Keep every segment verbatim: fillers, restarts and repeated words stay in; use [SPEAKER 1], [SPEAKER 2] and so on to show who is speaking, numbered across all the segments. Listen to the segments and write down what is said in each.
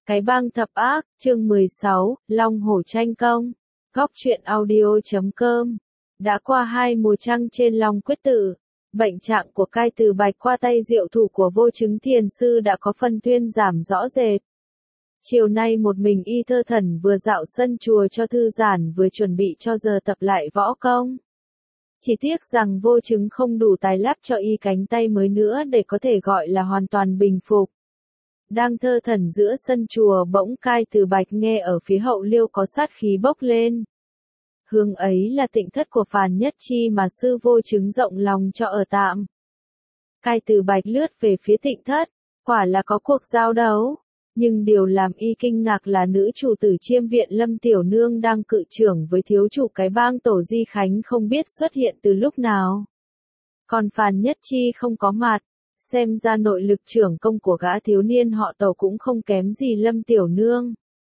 [SPEAKER 1] Cái bang thập ác, chương mười sáu, Long Hổ tranh công. Góc truyện audio chấm com. Đã qua hai mùa trăng trên Long Quyết Tử, bệnh trạng của Cai Từ Bạch qua tay diệu thủ của Vô Chứng Thiền Sư đã có phần thuyên giảm rõ rệt. Chiều nay một mình Y Thơ Thần vừa dạo sân chùa cho thư giãn vừa chuẩn bị cho giờ tập lại võ công. Chỉ tiếc rằng Vô Chứng không đủ tài lắp cho Y cánh tay mới nữa để có thể gọi là hoàn toàn bình phục. Đang thơ thẩn giữa sân chùa bỗng Cai Từ Bạch nghe ở phía hậu liêu có sát khí bốc lên. Hướng ấy là tịnh thất của Phàn Nhất Chi mà sư Vô Chứng rộng lòng cho ở tạm. Cai Từ Bạch lướt về phía tịnh thất, quả là có cuộc giao đấu. Nhưng điều làm Y kinh ngạc là nữ chủ tử Chiêm Viện Lâm Tiểu Nương đang cự trưởng với thiếu chủ cái bang Tổ Di Khánh không biết xuất hiện từ lúc nào. Còn Phàn Nhất Chi không có mặt. Xem ra nội lực trưởng công của gã thiếu niên họ Tổ cũng không kém gì Lâm Tiểu Nương.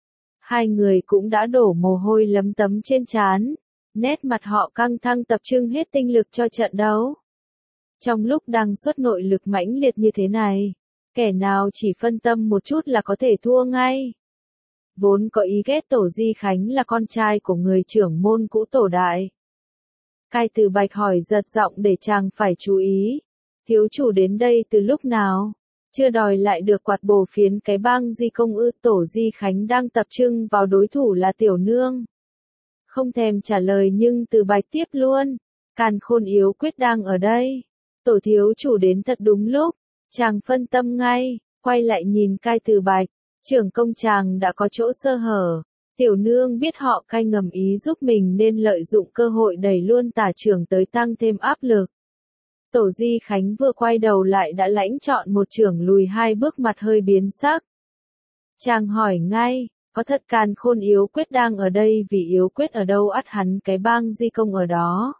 [SPEAKER 1] Hai người cũng đã đổ mồ hôi lấm tấm trên trán, nét mặt họ căng thẳng tập trung hết tinh lực cho trận đấu. Trong lúc đang xuất nội lực mãnh liệt như thế này, kẻ nào chỉ phân tâm một chút là có thể thua ngay. Vốn có ý ghét Tổ Di Khánh là con trai của người trưởng môn cũ Tổ Đại. Cai Từ Bạch hỏi giật giọng để chàng phải chú ý. Thiếu chủ đến đây từ lúc nào? Chưa đòi lại được quạt bổ phiến cái bang Di Công ư? Tổ Di Khánh đang tập trung vào đối thủ là Tiểu Nương. Không thèm trả lời nhưng Từ Bạch tiếp luôn. Càn Khôn Yếu Quyết đang ở đây. Tổ thiếu chủ đến thật đúng lúc. Chàng phân tâm ngay, quay lại nhìn Cai Từ Bạch. Trưởng công chàng đã có chỗ sơ hở. Tiểu Nương biết họ Cai ngầm ý giúp mình nên lợi dụng cơ hội đẩy luôn tả trưởng tới tăng thêm áp lực. Tổ Di Khánh vừa quay đầu lại đã lãnh chọn một chưởng lùi hai bước mặt hơi biến sắc. Chàng hỏi ngay, có thật Càn Khôn Yếu Quyết đang ở đây vì yếu quyết ở đâu ắt hắn cái bang Di Công ở đó.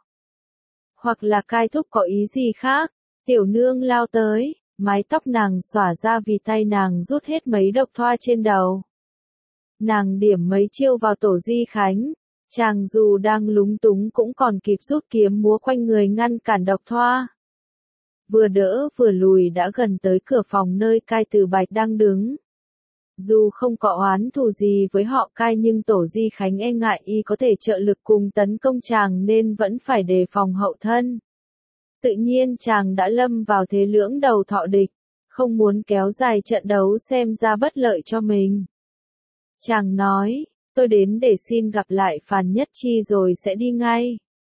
[SPEAKER 1] Hoặc là Cai thúc có ý gì khác, Tiểu Nương lao tới, mái tóc nàng xõa ra vì tay nàng rút hết mấy độc thoa trên đầu. Nàng điểm mấy chiêu vào Tổ Di Khánh, chàng dù đang lúng túng cũng còn kịp rút kiếm múa quanh người ngăn cản độc thoa. Vừa đỡ vừa lùi đã gần tới cửa phòng nơi Cai Từ Bạch đang đứng. Dù không có oán thù gì với họ Cai nhưng Tổ Di Khánh e ngại Y có thể trợ lực cùng tấn công chàng nên vẫn phải đề phòng hậu thân. Tự nhiên chàng đã lâm vào thế lưỡng đầu thọ địch, không muốn kéo dài trận đấu xem ra bất lợi cho mình. Chàng nói, tôi đến để xin gặp lại Phàn Nhất Chi rồi sẽ đi ngay.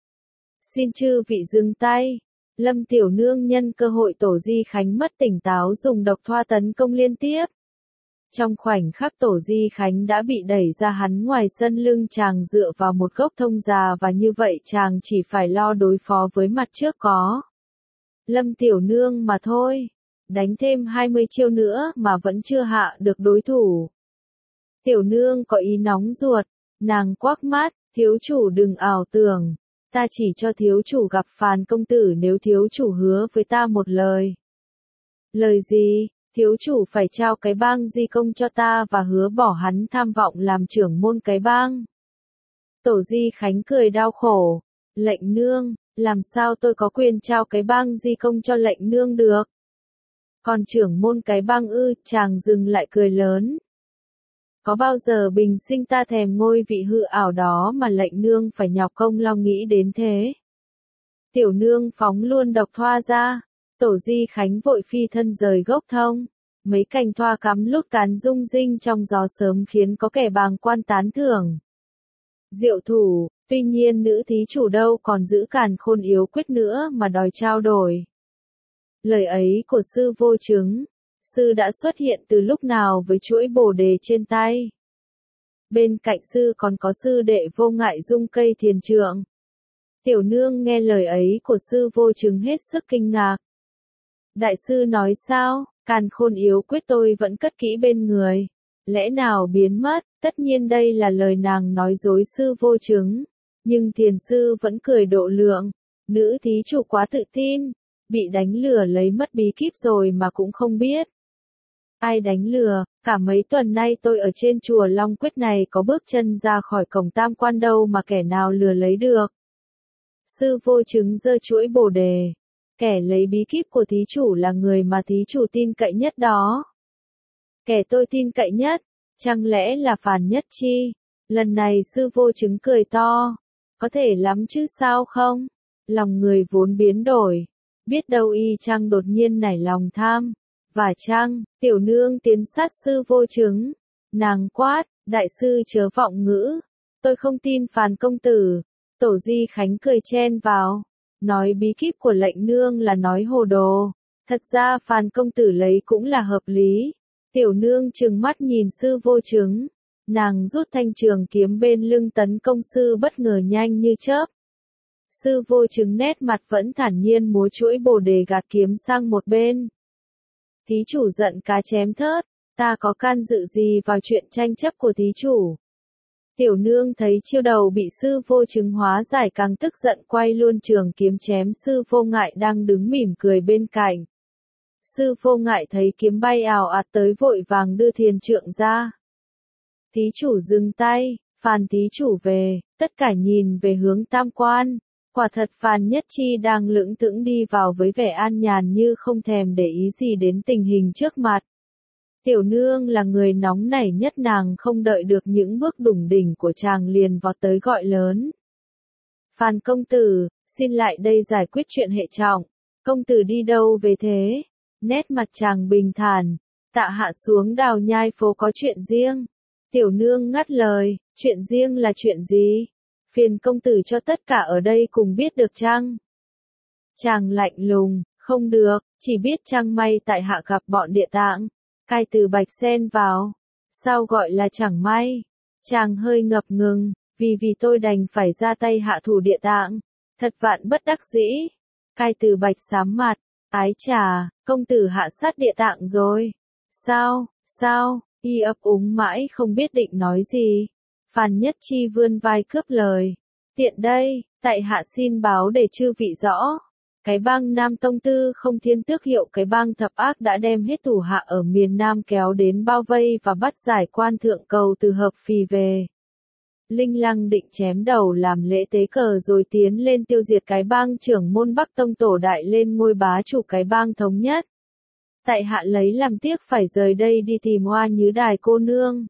[SPEAKER 1] Xin chư vị dừng tay. Lâm Tiểu Nương nhân cơ hội Tổ Di Khánh mất tỉnh táo dùng độc thoa tấn công liên tiếp. Trong khoảnh khắc Tổ Di Khánh đã bị đẩy ra hắn ngoài sân lưng chàng dựa vào một gốc thông già và như vậy chàng chỉ phải lo đối phó với mặt trước có. Lâm Tiểu Nương mà thôi. Đánh thêm hai mươi chiêu nữa mà vẫn chưa hạ được đối thủ. Tiểu Nương có ý nóng ruột. Nàng quắc mắt, thiếu chủ đừng ảo tưởng. Ta chỉ cho thiếu chủ gặp Phàn công tử nếu thiếu chủ hứa với ta một lời. Lời gì? Thiếu chủ phải trao cái bang Di Công cho ta và hứa bỏ hắn tham vọng làm trưởng môn cái bang. Tổ Di Khánh cười đau khổ. Lệnh nương, làm sao tôi có quyền trao cái bang Di Công cho lệnh nương được? Còn trưởng môn cái bang ư? Chàng dừng lại cười lớn. Có bao giờ bình sinh ta thèm ngôi vị hư ảo đó mà lệnh nương phải nhọc công lo nghĩ đến thế? Tiểu Nương phóng luôn độc thoa ra. Tổ Di Khánh vội phi thân rời gốc thông. Mấy cành thoa cắm lút cán rung rinh trong gió sớm khiến có kẻ bàng quan tán thưởng. Diệu thủ, tuy nhiên nữ thí chủ đâu còn giữ Càn Khôn Yếu Quyết nữa mà đòi trao đổi. Lời ấy của sư Vô Chứng. Sư đã xuất hiện từ lúc nào với chuỗi bồ đề trên tay? Bên cạnh sư còn có sư đệ Vô Ngại Dung Cây Thiền Trượng. Tiểu Nương nghe lời ấy của sư Vô Chứng hết sức kinh ngạc. Đại sư nói sao? Càn Khôn Yếu Quyết tôi vẫn cất kỹ bên người. Lẽ nào biến mất? Tất nhiên đây là lời nàng nói dối sư Vô Chứng. Nhưng thiền sư vẫn cười độ lượng. Nữ thí chủ quá tự tin. Bị đánh lừa lấy mất bí kíp rồi mà cũng không biết. Ai đánh lừa? Cả mấy tuần nay tôi ở trên chùa Long Quyết này có bước chân ra khỏi cổng tam quan đâu mà kẻ nào lừa lấy được. Sư Vô Chứng giơ chuỗi bồ đề. Kẻ lấy bí kíp của thí chủ là người mà thí chủ tin cậy nhất đó. Kẻ tôi tin cậy nhất, Chẳng lẽ là Phàn Nhất Chi? Lần này sư vô chứng cười to. Có thể lắm chứ sao không? Lòng người vốn biến đổi. Biết đâu y chăng đột nhiên nảy lòng tham. Và chăng, tiểu nương tiến sát sư vô chứng. Nàng quát, đại sư chớ vọng ngữ. Tôi không tin Phàn công tử. Tổ Di Khánh cười chen vào. Nói bí kíp của lệnh nương là nói hồ đồ. Thật ra Phàn công tử lấy cũng là hợp lý. Tiểu nương trừng mắt nhìn sư vô chứng. Nàng rút thanh trường kiếm bên lưng tấn công sư bất ngờ nhanh như chớp. Sư vô chứng nét mặt vẫn thản nhiên múa chuỗi bồ đề gạt kiếm sang một bên. Thí chủ giận cá chém thớt, ta có can dự gì vào chuyện tranh chấp của thí chủ. Tiểu nương thấy chiêu đầu bị sư vô chứng hóa giải càng tức giận quay luôn trường kiếm chém sư vô ngại đang đứng mỉm cười bên cạnh. Sư vô ngại thấy kiếm bay ào ạt tới vội vàng đưa thiền trượng ra. Thí chủ dừng tay, Phàn thí chủ về, tất cả nhìn về hướng tam quan. Quả thật Phàn Nhất Chi đang lững thững đi vào với vẻ an nhàn như không thèm để ý gì đến tình hình trước mặt. Tiểu nương là người nóng nảy nhất, nàng không đợi được những bước đủng đỉnh của chàng liền vọt tới gọi lớn. Phàn công tử, xin lại đây giải quyết chuyện hệ trọng. Công tử đi đâu về thế? Nét mặt chàng bình thản. Tạ hạ xuống Đào Nhai phố có chuyện riêng. Tiểu nương ngắt lời, chuyện riêng là chuyện gì? Phiền công tử cho tất cả ở đây cùng biết được chăng? Chàng lạnh lùng, không được, chỉ biết chăng may tại hạ gặp bọn địa tạng. Cai từ Bạch xen vào. Sao gọi là chẳng may? Chàng hơi ngập ngừng, vì vì tôi đành phải ra tay hạ thủ địa tạng. Thật vạn bất đắc dĩ. Cai từ Bạch sám mặt, ái chà, công tử hạ sát địa tạng rồi. Sao, sao, y ấp úng mãi không biết định nói gì. Phàn Nhất Chi vươn vai cướp lời. Tiện đây, tại hạ xin báo để chư vị rõ. Cái bang Nam Tông Tư không thiên tước hiệu cái bang thập ác đã đem hết thủ hạ ở miền Nam kéo đến bao vây và bắt giải quan thượng cầu từ Hợp Phì về. Linh Lăng định chém đầu làm lễ tế cờ rồi tiến lên tiêu diệt cái bang trưởng môn Bắc Tông Tổ Đại lên ngôi bá chủ cái bang thống nhất. Tại hạ lấy làm tiếc phải rời đây đi tìm Hoa Nhứ Đài cô nương.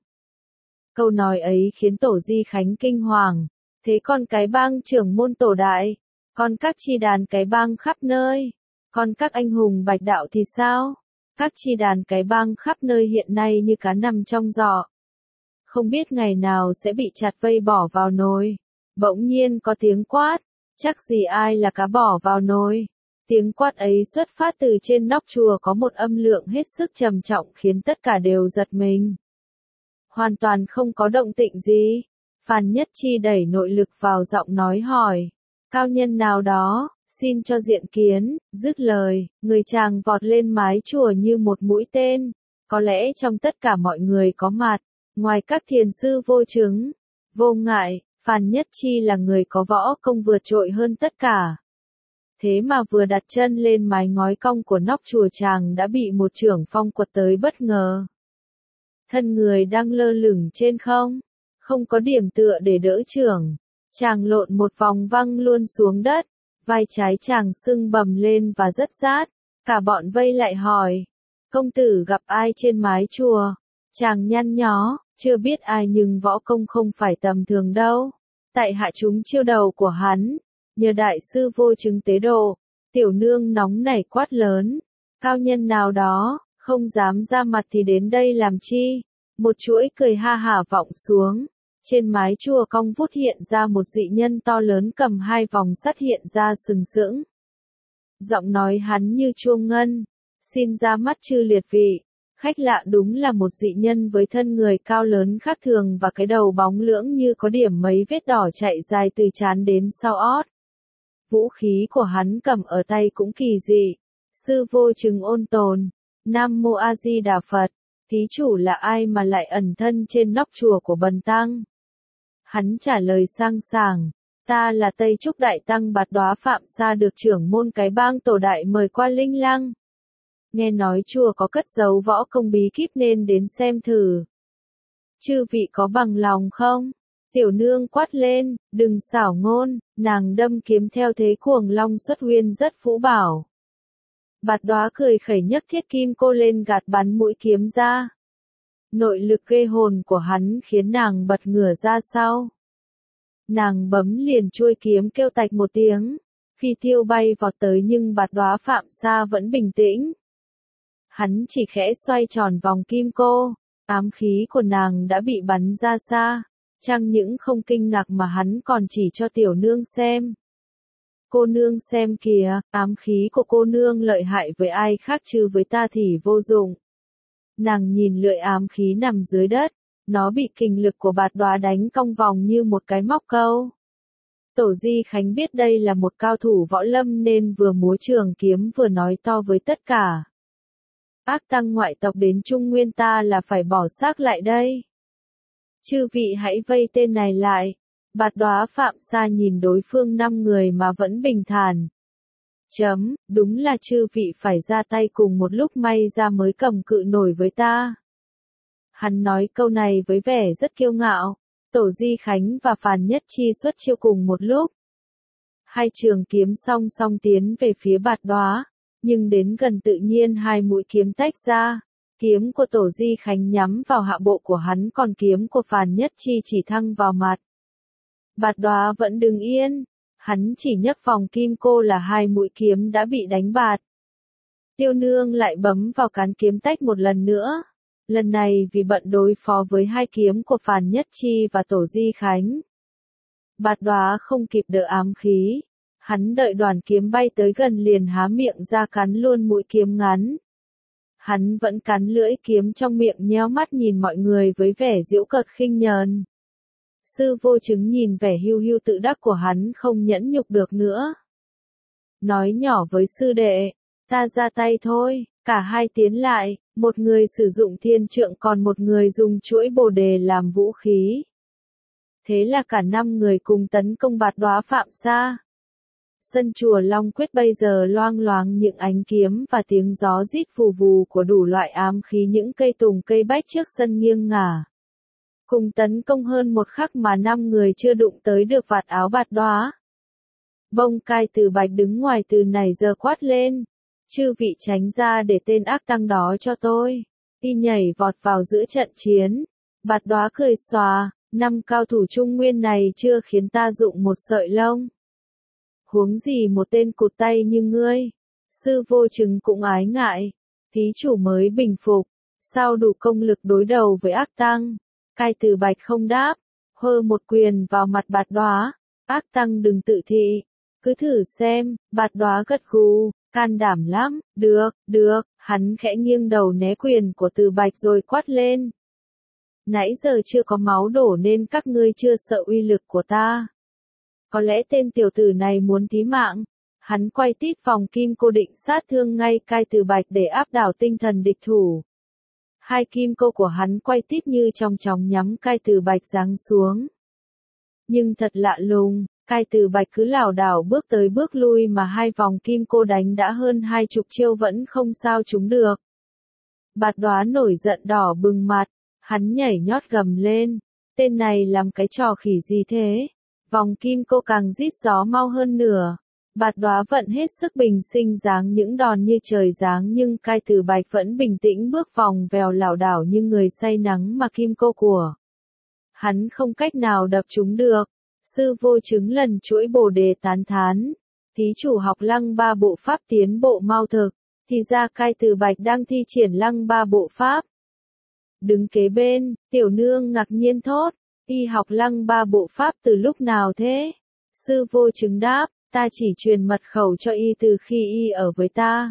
[SPEAKER 1] Câu nói ấy khiến Tổ Di Khánh kinh hoàng. Thế còn cái bang trưởng môn Tổ Đại, còn các chi đàn cái bang khắp nơi, còn các anh hùng bạch đạo thì sao? Các chi đàn cái bang khắp nơi hiện nay như cá nằm trong giỏ. Không biết ngày nào sẽ bị chặt vây bỏ vào nồi. Bỗng nhiên có tiếng quát, chắc gì ai là cá bỏ vào nồi. Tiếng quát ấy xuất phát từ trên nóc chùa có một âm lượng hết sức trầm trọng khiến tất cả đều giật mình. Hoàn toàn không có động tĩnh gì. Phàn Nhất Chi đẩy nội lực vào giọng nói hỏi. Cao nhân nào đó, xin cho diện kiến, dứt lời, người chàng vọt lên mái chùa như một mũi tên. Có lẽ trong tất cả mọi người có mặt, ngoài các thiền sư vô chứng, vô ngại, Phàn Nhất Chi là người có võ công vượt trội hơn tất cả. Thế mà vừa đặt chân lên mái ngói cong của nóc chùa chàng đã bị một chưởng phong quật tới bất ngờ. Thân người đang lơ lửng trên không, không có điểm tựa để đỡ chưởng. Chàng lộn một vòng văng luôn xuống đất, vai trái chàng sưng bầm lên và rất rát. Cả bọn vây lại hỏi, công tử gặp ai trên mái chùa? Chàng nhăn nhó, chưa biết ai nhưng võ công không phải tầm thường đâu. Tại hạ chúng chiêu đầu của hắn, nhờ đại sư vô chứng tế độ. Tiểu nương nóng nảy quát lớn, cao nhân nào đó, không dám ra mặt thì đến đây làm chi? Một chuỗi cười ha hả vọng xuống. Trên mái chùa cong vút hiện ra một dị nhân to lớn cầm hai vòng sắt hiện ra sừng sững. Giọng nói hắn như chuông ngân. Xin ra mắt chư liệt vị. Khách lạ đúng là một dị nhân với thân người cao lớn khác thường và cái đầu bóng lưỡng như có điểm mấy vết đỏ chạy dài từ trán đến sau ót. Vũ khí của hắn cầm ở tay cũng kỳ dị. Sư vô chứng ôn tồn. Nam Mô A Di Đà Phật. Thí chủ là ai mà lại ẩn thân trên nóc chùa của Bần Tăng? Hắn trả lời sang sảng, ta là Tây Trúc Đại Tăng Bạt Đóa Phạm Sa được trưởng môn cái bang Tổ Đại mời qua Linh Lăng. Nghe nói chùa có cất giấu võ công bí kíp nên đến xem thử. Chư vị có bằng lòng không? Tiểu nương quát lên, đừng xảo ngôn, nàng đâm kiếm theo thế cuồng long xuất huyên rất vũ bảo. Bạt Đóa cười khẩy nhấc thiết kim cô lên gạt bắn mũi kiếm ra. Nội lực ghê hồn của hắn khiến nàng bật ngửa ra sau. Nàng bấm liền chuôi kiếm kêu tạch một tiếng, phi tiêu bay vọt tới nhưng Bạt Đóa Phạm Sa vẫn bình tĩnh. Hắn chỉ khẽ xoay tròn vòng kim cô, ám khí của nàng đã bị bắn ra xa, chẳng những không kinh ngạc mà hắn còn chỉ cho tiểu nương xem. Cô nương xem kìa, ám khí của cô nương lợi hại với ai khác chứ với ta thì vô dụng. Nàng nhìn lưỡi ám khí nằm dưới đất, nó bị kình lực của Bạt Đóa đánh cong vòng như một cái móc câu. Tổ Di Khánh biết đây là một cao thủ võ lâm nên vừa múa trường kiếm vừa nói to với tất cả. Ác tăng ngoại tộc đến Trung Nguyên ta là phải bỏ xác lại đây. Chư vị hãy vây tên này lại. Bạt Đóa Phạm Sa nhìn đối phương năm người mà vẫn bình thản. Chấm, đúng là chư vị phải ra tay cùng một lúc may ra mới cầm cự nổi với ta. Hắn nói câu này với vẻ rất kiêu ngạo. Tổ Di Khánh và Phàn Nhất Chi xuất chiêu cùng một lúc. Hai trường kiếm song song tiến về phía Bạt Đóa, nhưng đến gần tự nhiên hai mũi kiếm tách ra. Kiếm của Tổ Di Khánh nhắm vào hạ bộ của hắn còn kiếm của Phàn Nhất Chi chỉ thăng vào mặt. Bạt Đóa vẫn đứng yên, hắn chỉ nhấc vòng kim cô là hai mũi kiếm đã bị đánh bạt. Tiêu nương lại bấm vào cán kiếm tách một lần nữa. Lần này vì bận đối phó với hai kiếm của Phàn Nhất Chi và Tổ Di Khánh. Bạt Đóa không kịp đỡ ám khí. Hắn đợi đoàn kiếm bay tới gần liền há miệng ra cắn luôn mũi kiếm ngắn. Hắn vẫn cắn lưỡi kiếm trong miệng nhéo mắt nhìn mọi người với vẻ giễu cợt khinh nhờn. Sư Vô Chứng nhìn vẻ hiu hiu tự đắc của hắn không nhẫn nhục được nữa. Nói nhỏ với sư đệ, ta ra tay thôi, cả hai tiến lại, một người sử dụng thiên trượng còn một người dùng chuỗi bồ đề làm vũ khí. Thế là cả năm người cùng tấn công Bạt Đóa Phạm Sa. Sân chùa Long Quyết bây giờ loang loáng những ánh kiếm và tiếng gió rít vù vù của đủ loại ám khí những cây tùng cây bách trước sân nghiêng ngả. Cùng tấn công hơn một khắc mà năm người chưa đụng tới được vạt áo Bạt Đóa. Bông Cai Từ Bạch đứng ngoài từ này giờ quát lên. Chư vị tránh ra để tên ác tăng đó cho tôi. Y nhảy vọt vào giữa trận chiến. Bạt Đóa cười xòa, năm cao thủ Trung Nguyên này chưa khiến ta dụng một sợi lông. Huống gì một tên cụt tay như ngươi. Sư Vô Chứng cũng ái ngại. Thí chủ mới bình phục, sao đủ công lực đối đầu với ác tăng. Cai Từ Bạch không đáp, hơ một quyền vào mặt Bạt Đóa. Ác tăng đừng tự thị, cứ thử xem. Bạt Đóa gật gù, can đảm lắm, được, được. Hắn khẽ nghiêng đầu né quyền của Từ Bạch rồi quát lên. Nãy giờ chưa có máu đổ nên các ngươi chưa sợ uy lực của ta. Có lẽ tên tiểu tử này muốn thí mạng. Hắn quay tít vòng kim cô định sát thương ngay Cai Từ Bạch để áp đảo tinh thần địch thủ. Hai kim cô của hắn quay tít như trong chóng nhắm Cai Từ Bạch giáng xuống. Nhưng thật lạ lùng, Cai Từ Bạch cứ lảo đảo bước tới bước lui mà hai vòng kim cô đánh đã hơn hai chục chiêu vẫn không sao trúng được. Bạt Đóa nổi giận đỏ bừng mặt, hắn nhảy nhót gầm lên. Tên này làm cái trò khỉ gì thế? Vòng kim cô càng rít gió mau hơn nửa. Bạt Đóa vận hết sức bình sinh giáng những đòn như trời giáng nhưng Cai Từ Bạch vẫn bình tĩnh bước vòng vèo lảo đảo như người say nắng mà kim cô của hắn không cách nào đập trúng được. Sư Vô Chứng lần chuỗi bồ đề tán thán. Thí chủ học Lăng Ba Bộ Pháp tiến bộ mau thực. Thì ra Cai Từ Bạch đang thi triển Lăng Ba Bộ Pháp. Đứng kế bên, tiểu nương ngạc nhiên thốt. Y học Lăng Ba Bộ Pháp từ lúc nào thế? Sư Vô Chứng đáp. Ta chỉ truyền mật khẩu cho y từ khi y ở với ta.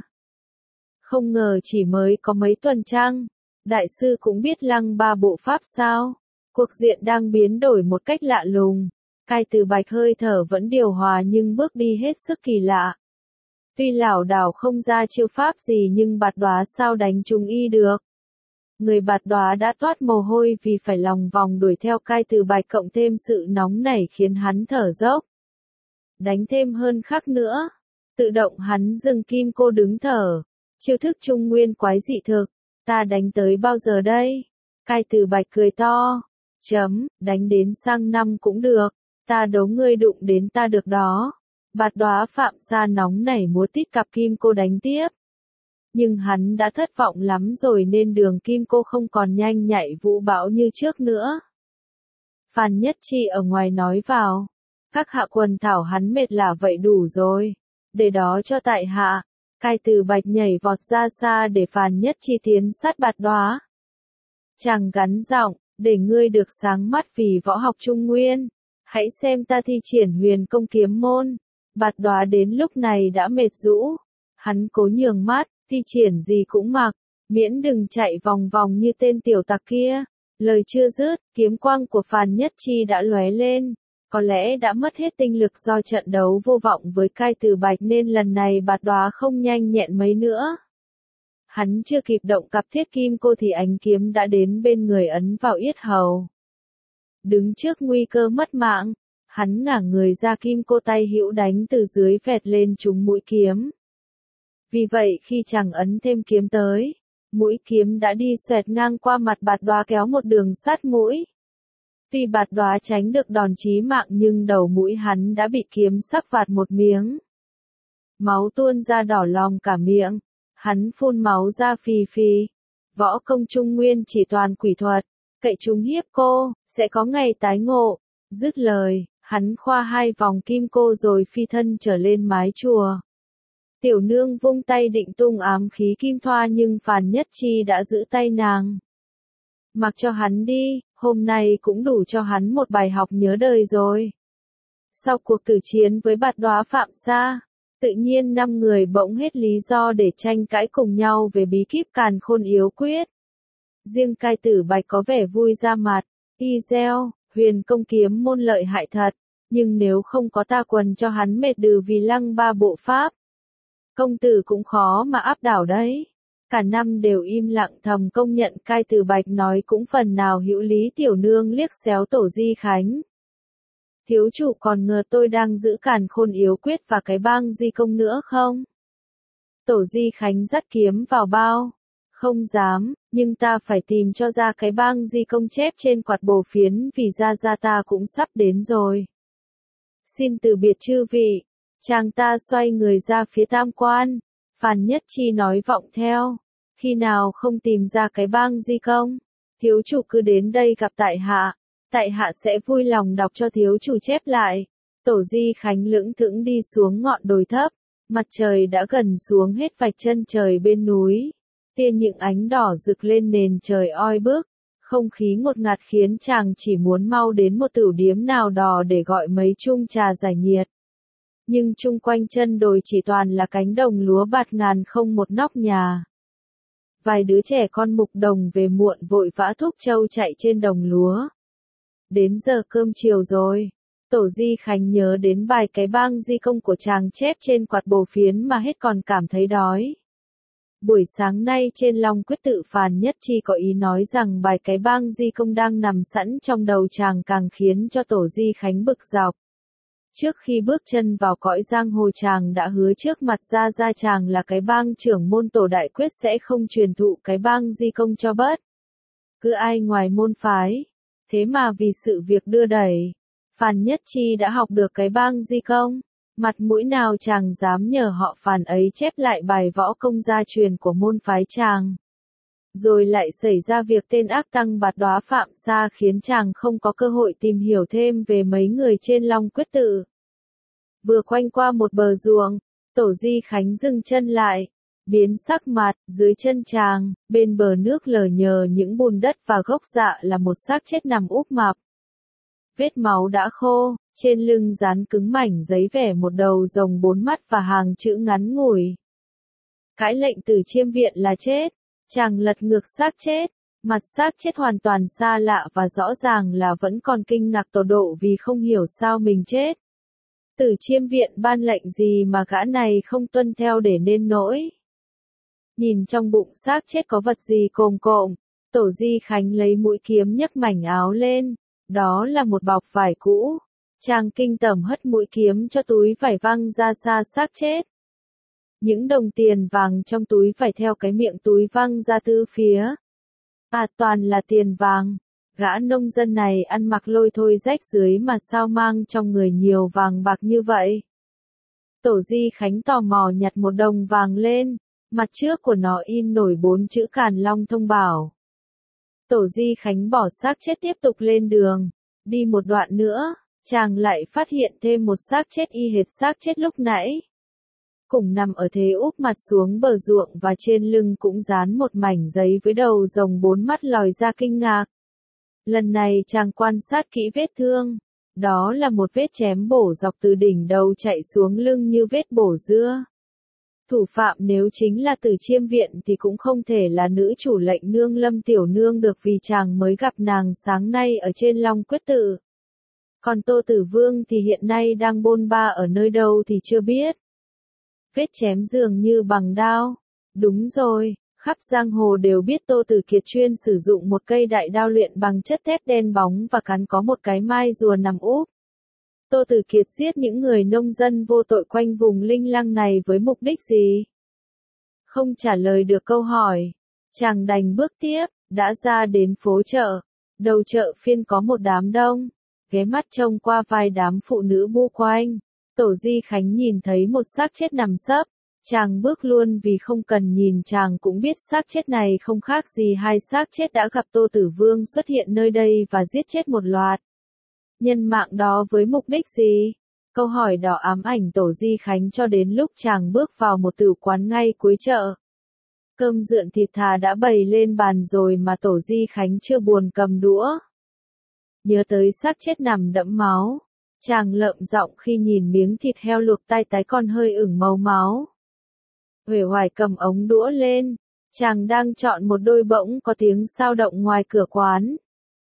[SPEAKER 1] Không ngờ chỉ mới có mấy tuần trăng. Đại sư cũng biết Lăng Ba Bộ Pháp sao? Cuộc diện đang biến đổi một cách lạ lùng. Cai Từ Bạch hơi thở vẫn điều hòa nhưng bước đi hết sức kỳ lạ. Tuy lảo đảo không ra chiêu pháp gì nhưng Bạt Đóa sao đánh trúng y được. Người Bạt Đóa đã toát mồ hôi vì phải lòng vòng đuổi theo Cai Từ Bạch cộng thêm sự nóng nảy khiến hắn thở dốc. Đánh thêm hơn khắc nữa. Tự động hắn dừng kim cô đứng thở. Chiêu thức Trung Nguyên quái dị thực. Ta đánh tới bao giờ đây? Cai Từ Bạch cười to. Chấm, đánh đến sang năm cũng được. Ta đấu ngươi đụng đến ta được đó. Bạt Đóa Phạm Sa nóng nảy múa tít cặp kim cô đánh tiếp. Nhưng hắn đã thất vọng lắm rồi nên đường kim cô không còn nhanh nhạy vũ bão như trước nữa. Phan Nhất Chi ở ngoài nói vào. Các hạ quần thảo hắn mệt là vậy đủ rồi. Để đó cho tại hạ. Cai Từ Bạch nhảy vọt ra xa để Phan Nhất Chi tiến sát Bạt Đóa. Chàng gắn giọng, để ngươi được sáng mắt vì võ học trung nguyên. Hãy xem ta thi triển huyền công kiếm môn. Bạt Đóa đến lúc này đã mệt rũ. Hắn cố nhường mắt, thi triển gì cũng mặc, miễn đừng chạy vòng vòng như tên tiểu tặc kia. Lời chưa dứt, kiếm quang của Phan Nhất Chi đã lóe lên. Có lẽ đã mất hết tinh lực do trận đấu vô vọng với Cai Từ Bạch nên lần này Bạt Đóa không nhanh nhẹn mấy nữa. Hắn chưa kịp động cặp thiết kim cô thì ánh kiếm đã đến bên người ấn vào yết hầu. Đứng trước nguy cơ mất mạng, hắn ngả người ra kim cô tay hữu đánh từ dưới vẹt lên trúng mũi kiếm. Vì vậy khi chàng ấn thêm kiếm tới, mũi kiếm đã đi xoẹt ngang qua mặt Bạt Đóa kéo một đường sát mũi. Tuy Bạt Đóa tránh được đòn chí mạng nhưng đầu mũi hắn đã bị kiếm sắc vạt một miếng. Máu tuôn ra đỏ lòm cả miệng, hắn phun máu ra phì phì. Võ công trung nguyên chỉ toàn quỷ thuật, cậy chúng hiếp cô, sẽ có ngày tái ngộ. Dứt lời, hắn khoa hai vòng kim cô rồi phi thân trở lên mái chùa. Tiểu nương vung tay định tung ám khí kim thoa nhưng Phan Nhất Chi đã giữ tay nàng. Mặc cho hắn đi, hôm nay cũng đủ cho hắn một bài học nhớ đời rồi. Sau cuộc tử chiến với Bạt Đóa Phạm Sa, tự nhiên năm người bỗng hết lý do để tranh cãi cùng nhau về bí kíp càn khôn yếu quyết. Riêng Cai Tử Bạch có vẻ vui ra mặt, y reo, huyền công kiếm môn lợi hại thật, nhưng nếu không có ta quần cho hắn mệt đừ vì lăng ba bộ pháp. Công tử cũng khó mà áp đảo đấy. Cả năm đều im lặng thầm công nhận Cai Từ Bạch nói cũng phần nào hữu lý. Tiểu nương liếc xéo Tổ Di Khánh. Thiếu chủ còn ngờ tôi đang giữ càn khôn yếu quyết và cái bang di công nữa không? Tổ Di Khánh dắt kiếm vào bao. Không dám, nhưng ta phải tìm cho ra cái bang di công chép trên quạt bổ phiến vì ra ra ta cũng sắp đến rồi. Xin từ biệt chư vị. Chàng ta xoay người ra phía tam quan. Phan Nhất Chi nói vọng theo. Khi nào không tìm ra cái bang di công, thiếu chủ cứ đến đây gặp tại hạ. Tại hạ sẽ vui lòng đọc cho thiếu chủ chép lại. Tổ Di Khánh lững thững đi xuống ngọn đồi thấp. Mặt trời đã gần xuống hết vạch chân trời bên núi. Tia những ánh đỏ rực lên nền trời oi bức. Không khí ngột ngạt khiến chàng chỉ muốn mau đến một tửu điếm nào đó để gọi mấy chung trà giải nhiệt. Nhưng chung quanh chân đồi chỉ toàn là cánh đồng lúa bạt ngàn không một nóc nhà. Vài đứa trẻ con mục đồng về muộn vội vã thúc trâu chạy trên đồng lúa. Đến giờ cơm chiều rồi. Tổ Di Khánh nhớ đến bài cái bang di công của chàng chép trên quạt bổ phiến mà hết còn cảm thấy đói. Buổi sáng nay trên Long Quyết Tự Phan Nhất Chi có ý nói rằng bài cái bang di công đang nằm sẵn trong đầu chàng càng khiến cho Tổ Di Khánh bực dọc. Trước khi bước chân vào cõi giang hồ chàng đã hứa trước mặt ra ra chàng là cái bang trưởng môn Tổ Đại Quyết sẽ không truyền thụ cái bang di công cho bất cứ ai ngoài môn phái. Thế mà vì sự việc đưa đẩy, Phan Nhất Chi đã học được cái bang di công. Mặt mũi nào chàng dám nhờ họ Phan ấy chép lại bài võ công gia truyền của môn phái chàng. Rồi lại xảy ra việc tên ác tăng Bạt Đóa Phạm Sa khiến chàng không có cơ hội tìm hiểu thêm về mấy người trên Long Quyết Tự. Vừa quanh qua một bờ ruộng, Tổ Di Khánh dừng chân lại, biến sắc mặt. Dưới chân chàng, bên bờ nước lờ nhờ những bùn đất và gốc dạ là một xác chết nằm úp mạp. Vết máu đã khô, trên lưng dán cứng mảnh giấy vẽ một đầu rồng bốn mắt và hàng chữ ngắn ngủi. Cãi lệnh từ chiêm viện là chết. Chàng lật ngược xác chết, mặt xác chết hoàn toàn xa lạ và rõ ràng là vẫn còn kinh ngạc tột độ vì không hiểu sao mình chết. Từ chiêm viện ban lệnh gì mà gã này không tuân theo để nên nỗi. Nhìn trong bụng xác chết có vật gì cồm cộm, Tổ Di Khánh lấy mũi kiếm nhấc mảnh áo lên, đó là một bọc vải cũ. Chàng kinh tởm hất mũi kiếm cho túi vải văng ra xa xác chết. Những đồng tiền vàng trong túi vải theo cái miệng túi văng ra tứ phía. À toàn là tiền vàng. Gã nông dân này ăn mặc lôi thôi rách dưới mà sao mang trong người nhiều vàng bạc như vậy. Tổ Di Khánh tò mò nhặt một đồng vàng lên, Mặt trước của nó in nổi bốn chữ Càn Long thông bảo. Tổ Di Khánh bỏ xác chết tiếp tục lên đường. Đi một đoạn nữa, chàng lại phát hiện thêm một xác chết y hệt xác chết lúc nãy. Cùng nằm ở thế úp mặt xuống bờ ruộng và trên lưng cũng dán một mảnh giấy với đầu rồng bốn mắt lòi ra kinh ngạc. Lần này chàng quan sát kỹ vết thương. Đó là một vết chém bổ dọc từ đỉnh đầu chạy xuống lưng như vết bổ dưa. Thủ phạm nếu chính là Từ Chiêm Viện thì cũng không thể là nữ chủ lệnh nương Lâm Tiểu Nương được vì chàng mới gặp nàng sáng nay ở trên Long Quyết Tự. Còn Tô Tử Vương thì hiện nay đang bôn ba ở nơi đâu thì chưa biết. Vết chém dường như bằng đao. Đúng rồi, khắp giang hồ đều biết Tô Tử Kiệt chuyên sử dụng một cây đại đao luyện bằng chất thép đen bóng và cắn có một cái mai rùa nằm úp. Tô Tử Kiệt giết những người nông dân vô tội quanh vùng Linh Lăng này với mục đích gì? Không trả lời được câu hỏi, chàng đành bước tiếp, đã ra đến phố chợ. Đầu chợ phiên có một đám đông, ghé mắt trông qua vài đám phụ nữ bu quanh. Tổ Di Khánh nhìn thấy một xác chết nằm sấp, chàng bước luôn vì không cần nhìn chàng cũng biết xác chết này không khác gì hai xác chết đã gặp Tô Tử Vương xuất hiện nơi đây và giết chết một loạt nhân mạng đó với mục đích gì? Câu hỏi đó ám ảnh Tổ Di Khánh cho đến lúc chàng bước vào một tử quán ngay cuối chợ. Cơm rượn thịt thà đã bày lên bàn rồi mà Tổ Di Khánh chưa buồn cầm đũa. Nhớ tới xác chết nằm đẫm máu, chàng lợm giọng khi nhìn miếng thịt heo luộc tay tái còn hơi ửng màu máu. Uể oải cầm ống đũa lên, chàng đang chọn một đôi bỗng có tiếng sao động ngoài cửa quán.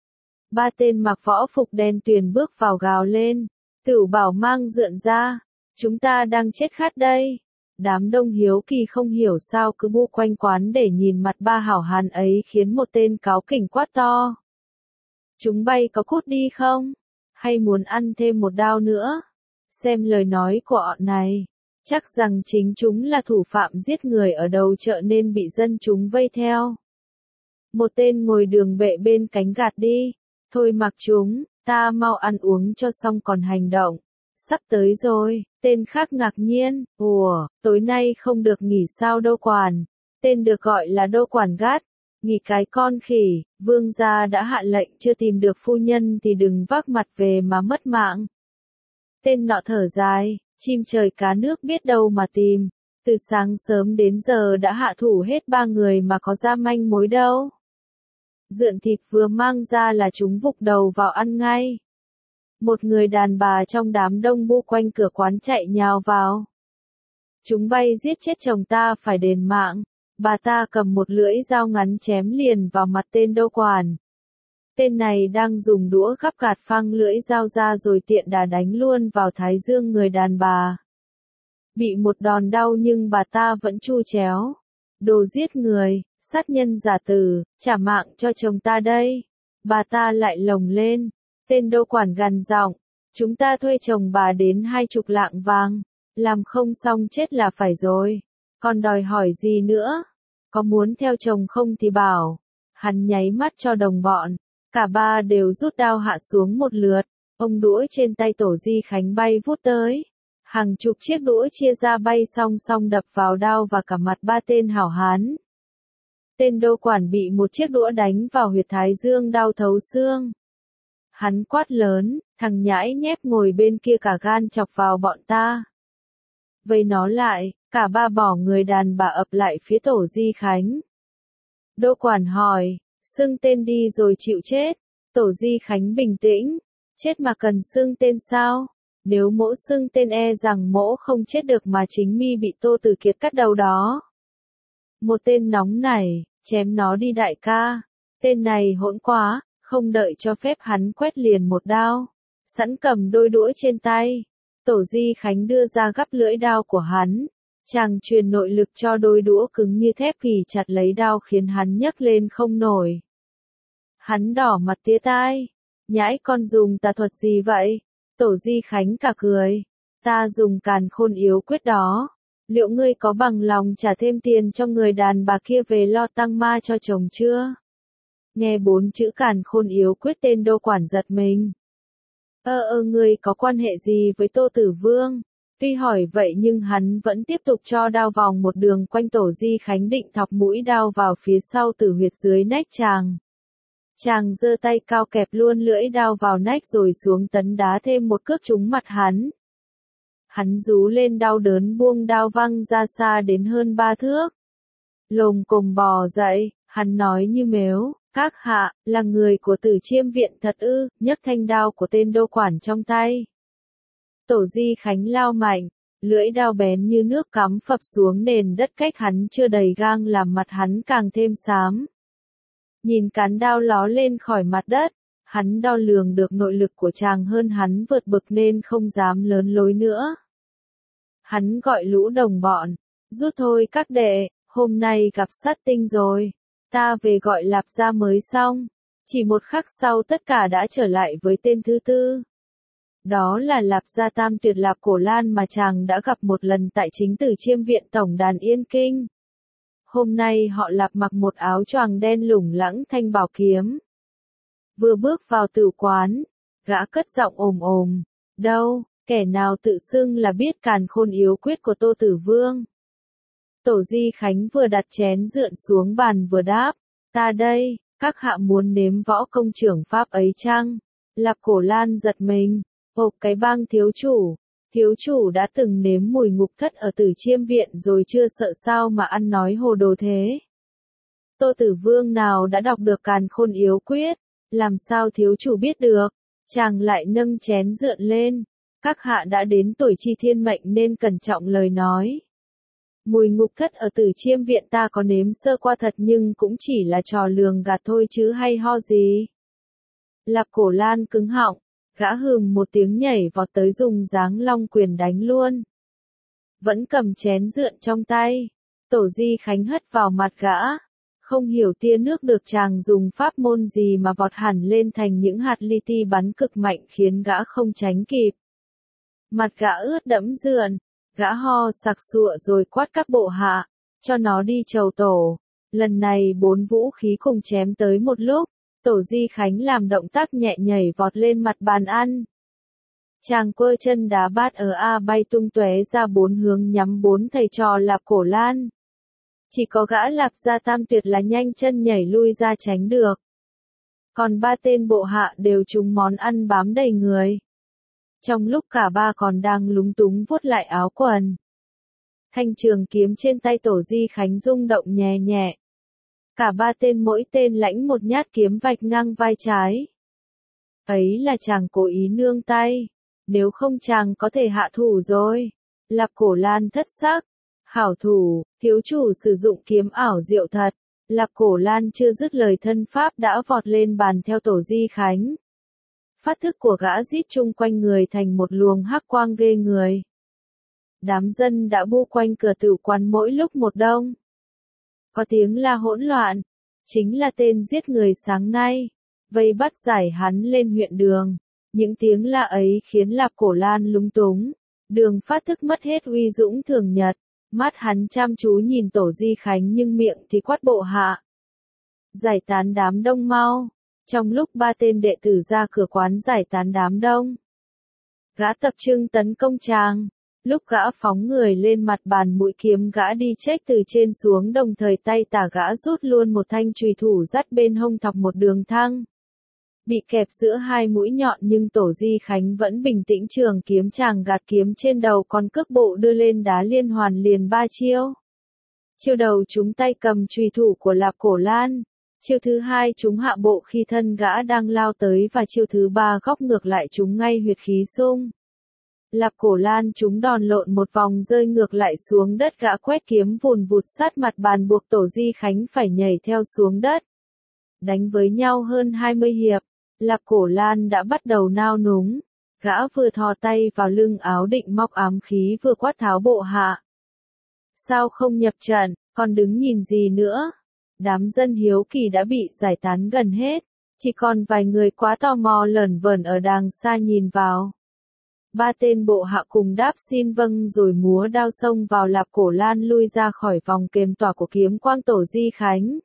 [SPEAKER 1] Ba tên mặc võ phục đen tuyền bước vào gào lên, Tửu Bảo mang rượn ra, chúng ta đang chết khát đây. Đám đông hiếu kỳ không hiểu sao cứ bu quanh quán để nhìn mặt ba hảo hán ấy khiến một tên cáu kỉnh quát to. Chúng bay có cút đi không? Hay muốn ăn thêm một đao nữa? Xem lời nói của họ này, chắc rằng chính chúng là thủ phạm giết người ở đầu chợ nên bị dân chúng vây theo. Một tên ngồi đường bệ bên cánh gạt đi. Thôi mặc chúng, ta mau ăn uống cho xong còn hành động. Sắp tới rồi, tên khác ngạc nhiên, ủa, tối nay không được nghỉ sao Đô Quản. Tên được gọi là Đô Quản gắt, nghỉ cái con khỉ, vương gia đã hạ lệnh chưa tìm được phu nhân thì đừng vác mặt về mà mất mạng. Tên nọ thở dài, chim trời cá nước biết đâu mà tìm, từ sáng sớm đến giờ đã hạ thủ hết ba người mà có ra manh mối đâu. Rượn thịt vừa mang ra là chúng vục đầu vào ăn ngay. Một người đàn bà trong đám đông bu quanh cửa quán chạy nhào vào. Chúng bay giết chết chồng ta phải đền mạng. Bà ta cầm một lưỡi dao ngắn chém liền vào mặt tên Đô Quản. Tên này đang dùng đũa gắp gạt phăng lưỡi dao ra rồi tiện đà đánh luôn vào thái dương người đàn bà. Bị một đòn đau nhưng bà ta vẫn chu chéo. Đồ giết người, sát nhân giả tử, trả mạng cho chồng ta đây. Bà ta lại lồng lên. Tên Đô Quản gằn giọng, chúng ta thuê chồng bà đến hai chục lạng vàng, làm không xong chết là phải rồi. Còn đòi hỏi gì nữa? Có muốn theo chồng không thì bảo. Hắn nháy mắt cho đồng bọn. Cả ba đều rút đao hạ xuống một lượt. Ông đũa trên tay Tổ Di Khánh bay vút tới. Hàng chục chiếc đũa chia ra bay song song đập vào đao và cả mặt ba tên hảo hán. Tên Đô Quản bị một chiếc đũa đánh vào huyệt thái dương đau thấu xương. Hắn quát lớn, thằng nhãi nhép ngồi bên kia cả gan chọc vào bọn ta. Vây nó lại, cả ba bỏ người đàn bà ập lại phía Tổ Di Khánh. Đô Quản hỏi, xưng tên đi rồi chịu chết. Tổ Di Khánh bình tĩnh, chết mà cần xưng tên sao? Nếu mỗ xưng tên e rằng mỗ không chết được mà chính mi bị Tô Tử Kiệt cắt đầu đó. Một tên nóng này, chém nó đi đại ca. Tên này hỗn quá, không đợi cho phép hắn quét liền một đao. Sẵn cầm đôi đũa trên tay. Tổ Di Khánh đưa ra gắp lưỡi đao của hắn. Chàng truyền nội lực cho đôi đũa cứng như thép kỳ chặt lấy đao khiến hắn nhấc lên không nổi. Hắn đỏ mặt tía tai. Nhãi con dùng tà thuật gì vậy? Tổ Di Khánh cả cười. Ta dùng càn khôn yếu quyết đó. Liệu ngươi có bằng lòng trả thêm tiền cho người đàn bà kia về lo tăng ma cho chồng chưa? Nghe bốn chữ càn khôn yếu quyết tên Đô Quản giật mình. Ơ ơ ngươi có quan hệ gì với Tô Tử Vương? Tuy hỏi vậy nhưng hắn vẫn tiếp tục cho đao vòng một đường quanh Tổ Di Khánh định thọc mũi đao vào phía sau tử huyệt dưới nách chàng. Chàng giơ tay cao kẹp luôn lưỡi đao vào nách rồi xuống tấn đá thêm một cước trúng mặt hắn. Hắn rú lên đau đớn buông đao văng ra xa đến hơn ba thước. Lồm cồm bò dậy, hắn nói như mếu, các hạ, là người của Tử Chiêm viện thật ư, nhấc thanh đao của tên đô quản trong tay. Tổ Di Khánh lao mạnh, lưỡi đao bén như nước cắm phập xuống nền đất cách hắn chưa đầy gang làm mặt hắn càng thêm xám. Nhìn cán đao ló lên khỏi mặt đất, hắn đo lường được nội lực của chàng hơn hắn vượt bực nên không dám lớn lối nữa. Hắn gọi lũ đồng bọn, rút thôi các đệ, hôm nay gặp sát tinh rồi, ta về gọi Lạp gia mới xong. Chỉ một khắc sau tất cả đã trở lại với tên thứ tư. Đó là Lạp gia tam tuyệt Lạp Cổ Lan mà chàng đã gặp một lần tại chính Tử Chiêm viện tổng đàn Yên Kinh. Hôm nay họ Lạp mặc một áo choàng đen lủng lẳng thanh bảo kiếm. Vừa bước vào tử quán, gã cất giọng ồm ồm, đâu, kẻ nào tự xưng là biết càn khôn yếu quyết của Tô Tử Vương. Tổ Di Khánh vừa đặt chén dượn xuống bàn vừa đáp, ta đây, các hạ muốn nếm võ công trưởng pháp ấy chăng? Lạp Cổ Lan giật mình, hộp cái bang thiếu chủ, thiếu chủ đã từng nếm mùi ngục thất ở Tử Chiêm viện rồi chưa sợ sao mà ăn nói hồ đồ thế. Tô Tử Vương nào đã đọc được càn khôn yếu quyết, làm sao thiếu chủ biết được? Chàng lại nâng chén dượn lên, các hạ đã đến tuổi chi thiên mệnh nên cẩn trọng lời nói. Mùi ngục thất ở Tử Chiêm viện ta có nếm sơ qua thật nhưng cũng chỉ là trò lường gạt thôi chứ hay ho gì. Lạp Cổ Lan cứng họng, gã hừm một tiếng nhảy vọt tới dùng dáng long quyền đánh luôn. Vẫn cầm chén dượn trong tay, Tổ Di Khánh hất vào mặt gã, không hiểu tia nước được chàng dùng pháp môn gì mà vọt hẳn lên thành những hạt li ti bắn cực mạnh khiến gã không tránh kịp. Mặt gã ướt đẫm dượn. Gã ho sặc sụa rồi quát các bộ hạ, cho nó đi chầu tổ. Lần này bốn vũ khí cùng chém tới một lúc, Tổ Di Khánh làm động tác nhẹ nhảy vọt lên mặt bàn ăn. Chàng quơ chân đá bát ở A bay tung tóe ra bốn hướng nhắm bốn thầy trò Lạp Cổ Lan. Chỉ có gã Lạp gia tam tuyệt là nhanh chân nhảy lui ra tránh được. Còn ba tên bộ hạ đều trúng món ăn bám đầy người. Trong lúc cả ba còn đang lúng túng vuốt lại áo quần, thanh trường kiếm trên tay Tổ Di Khánh rung động nhẹ nhẹ. Cả ba tên mỗi tên lãnh một nhát kiếm vạch ngang vai trái. Ấy là chàng cố ý nương tay, nếu không chàng có thể hạ thủ rồi. Lạp Cổ Lan thất sắc, hảo thủ, thiếu chủ sử dụng kiếm ảo diệu thật. Lạp Cổ Lan chưa dứt lời thân pháp đã vọt lên bàn theo Tổ Di Khánh. Phát thức của gã rít chung quanh người thành một luồng hắc quang ghê người. Đám dân đã bu quanh cửa tử quán mỗi lúc một đông. Có tiếng la hỗn loạn, chính là tên giết người sáng nay, vây bắt giải hắn lên huyện đường. Những tiếng la ấy khiến Lạp Cổ Lan lúng túng, đường phát thức mất hết uy dũng thường nhật, mắt hắn chăm chú nhìn Tổ Di Khánh nhưng miệng thì quát bộ hạ. Giải tán đám đông mau. Trong lúc ba tên đệ tử ra cửa quán giải tán đám đông, gã tập trung tấn công chàng. Lúc gã phóng người lên mặt bàn mũi kiếm gã đi chếch từ trên xuống đồng thời tay tả gã rút luôn một thanh chùy thủ dắt bên hông thọc một đường thăng. Bị kẹp giữa hai mũi nhọn nhưng Tổ Di Khánh vẫn bình tĩnh trường kiếm chàng gạt kiếm trên đầu còn cước bộ đưa lên đá liên hoàn liền ba chiêu. Chiêu đầu trúng tay cầm chùy thủ của Lạp Cổ Lan. Chiêu thứ hai trúng hạ bộ khi thân gã đang lao tới và chiêu thứ ba góc ngược lại trúng ngay huyệt khí sung. Lạp Cổ Lan trúng đòn lộn một vòng rơi ngược lại xuống đất gã quét kiếm vùn vụt sát mặt bàn buộc Tổ Di Khánh phải nhảy theo xuống đất. Đánh với nhau hơn hai mươi hiệp, Lạp Cổ Lan đã bắt đầu nao núng. Gã vừa thò tay vào lưng áo định móc ám khí vừa quát tháo bộ hạ. Sao không nhập trận, còn đứng nhìn gì nữa? Đám dân hiếu kỳ đã bị giải tán gần hết, chỉ còn vài người quá tò mò lởn vởn ở đàng xa nhìn vào. Ba tên bộ hạ cùng đáp xin vâng rồi múa đao xông vào Lạp Cổ Lan lui ra khỏi vòng kềm tỏa của kiếm quang Tổ Di Khánh.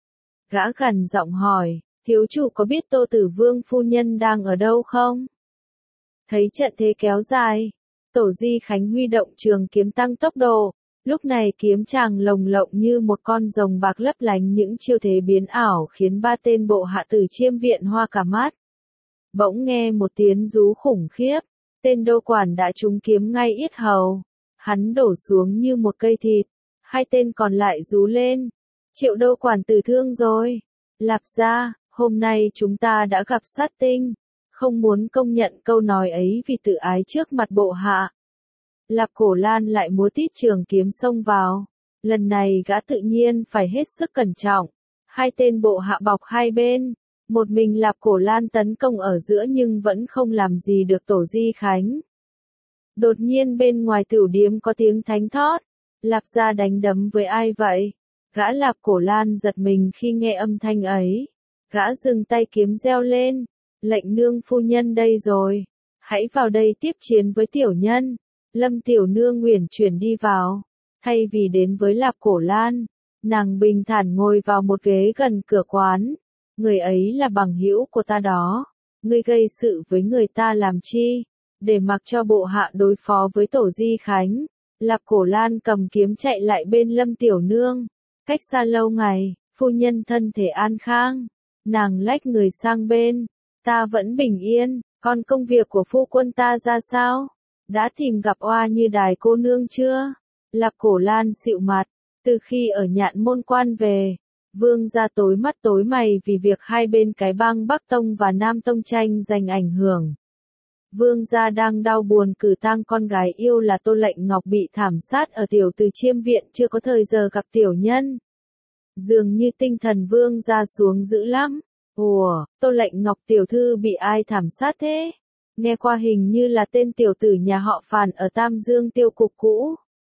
[SPEAKER 1] Gã gần giọng hỏi, thiếu chủ có biết Tô Tử Vương phu nhân đang ở đâu không? Thấy trận thế kéo dài, Tổ Di Khánh huy động trường kiếm tăng tốc độ. Lúc này kiếm chàng lồng lộng như một con rồng bạc lấp lánh những chiêu thế biến ảo khiến ba tên bộ hạ tử Chiêm viện hoa cả mắt. Bỗng nghe một tiếng rú khủng khiếp, tên đô quản đã trúng kiếm ngay yết hầu. Hắn đổ xuống như một cây thịt, hai tên còn lại rú lên. Triệu đô quản tử thương rồi. Lạp gia, hôm nay chúng ta đã gặp sát tinh, không muốn công nhận câu nói ấy vì tự ái trước mặt bộ hạ. Lạp Cổ Lan lại múa tít trường kiếm xông vào. Lần này gã tự nhiên phải hết sức cẩn trọng. Hai tên bộ hạ bọc hai bên. Một mình Lạp Cổ Lan tấn công ở giữa nhưng vẫn không làm gì được Tổ Di Khánh. Đột nhiên bên ngoài tửu điếm có tiếng thánh thót. Lạp gia đánh đấm với ai vậy? Gã Lạp Cổ Lan giật mình khi nghe âm thanh ấy. Gã dừng tay kiếm reo lên. Lệnh nương phu nhân đây rồi. Hãy vào đây tiếp chiến với tiểu nhân. Lâm tiểu nương uyển chuyển đi vào. Thay vì đến với Lạp Cổ Lan, nàng bình thản ngồi vào một ghế gần cửa quán. Người ấy là bằng hữu của ta đó. Ngươi gây sự với người ta làm chi? Để mặc cho bộ hạ đối phó với Tổ Di Khánh. Lạp Cổ Lan cầm kiếm chạy lại bên Lâm tiểu nương. Cách xa lâu ngày, phu nhân thân thể an khang. Nàng lách người sang bên. Ta vẫn bình yên, còn công việc của phu quân ta ra sao? Đã tìm gặp oa như đài cô nương chưa? Lạp Cổ Lan xịu mặt. Từ khi ở Nhạn Môn Quan về, Vương gia tối mắt tối mày vì việc hai bên cái bang Bắc Tông và Nam Tông tranh giành ảnh hưởng. Vương gia đang đau buồn cử tang con gái yêu là Tô Lệnh Ngọc bị thảm sát ở tiểu từ Chiêm viện, chưa có thời giờ gặp tiểu nhân. Dường như tinh thần Vương gia xuống dữ lắm. Ủa, Tô Lệnh Ngọc tiểu thư bị ai thảm sát thế? Nghe qua hình như là tên tiểu tử nhà họ Phàn ở Tam Dương tiêu cục cũ.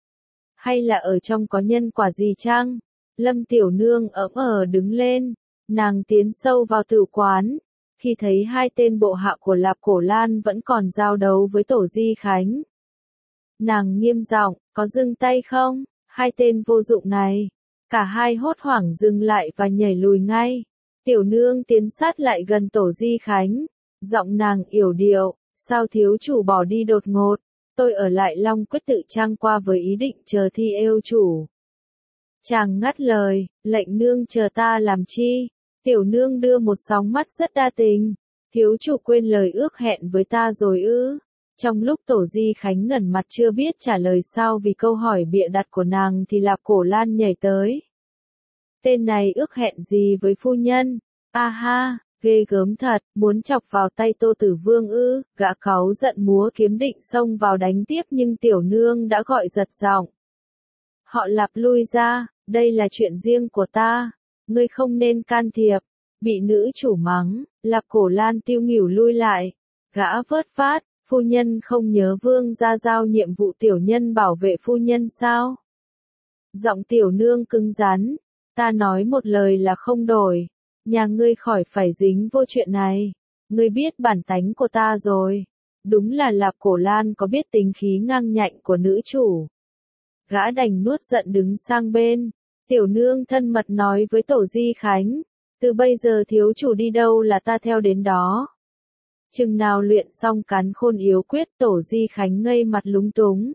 [SPEAKER 1] Hay là ở trong có nhân quả gì chăng? Lâm tiểu nương ỡm ờ đứng lên. Nàng tiến sâu vào tử quán. Khi thấy hai tên bộ hạ của Lạp Cổ Lan vẫn còn giao đấu với Tổ Di Khánh. Nàng nghiêm giọng, có dừng tay không? Hai tên vô dụng này. Cả hai hốt hoảng dừng lại và nhảy lùi ngay. Tiểu nương tiến sát lại gần Tổ Di Khánh. Giọng nàng yểu điệu, sao thiếu chủ bỏ đi đột ngột? Tôi ở lại Long Quyết tự trang qua với ý định chờ thi êu chủ. Chàng ngắt lời, lệnh nương chờ ta làm chi? Tiểu nương đưa một sóng mắt rất đa tình. Thiếu chủ quên lời ước hẹn với ta rồi ư? Trong lúc Tổ Di Khánh ngẩn mặt chưa biết trả lời sao vì câu hỏi bịa đặt của nàng thì Lạp Cổ Lan nhảy tới. Tên này ước hẹn gì với phu nhân? A ha, ghê gớm thật, muốn chọc vào tay Tô Tử Vương ư? Gã cáu giận múa kiếm định xông vào đánh tiếp nhưng tiểu nương đã gọi giật giọng. Họ Lạp lui ra, đây là chuyện riêng của ta, ngươi không nên can thiệp. Bị nữ chủ mắng, Lạp Cổ Lan tiêu nghỉu lui lại. Gã vớt vát, phu nhân không nhớ Vương gia giao nhiệm vụ tiểu nhân bảo vệ phu nhân sao? Giọng tiểu nương cứng rắn, ta nói một lời là không đổi. Nhà ngươi khỏi phải dính vô chuyện này. Ngươi biết bản tánh của ta rồi. Đúng là Lạp Cổ Lan có biết tính khí ngang nhạnh của nữ chủ. Gã đành nuốt giận đứng sang bên. Tiểu nương thân mật nói với Tổ Di Khánh. Từ bây giờ thiếu chủ đi đâu là ta theo đến đó. Chừng nào luyện xong cắn khôn yếu quyết Tổ Di Khánh ngây mặt lúng túng.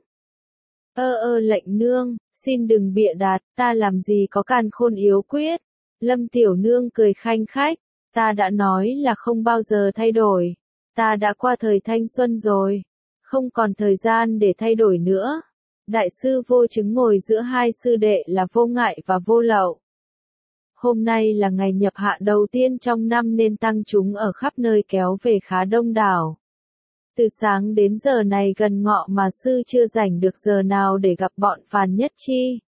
[SPEAKER 1] Ơ ơ lệnh nương, xin đừng bịa đặt, ta làm gì có càn khôn yếu quyết. Lâm tiểu nương cười khanh khách, ta đã nói là không bao giờ thay đổi. Ta đã qua thời thanh xuân rồi, không còn thời gian để thay đổi nữa. Đại sư Vô Chứng ngồi giữa hai sư đệ là Vô Ngại và Vô Lậu. Hôm nay là ngày nhập hạ đầu tiên trong năm nên tăng chúng ở khắp nơi kéo về khá đông đảo. Từ sáng đến giờ này gần ngọ mà sư chưa rảnh được giờ nào để gặp bọn Phàn Nhất Chi.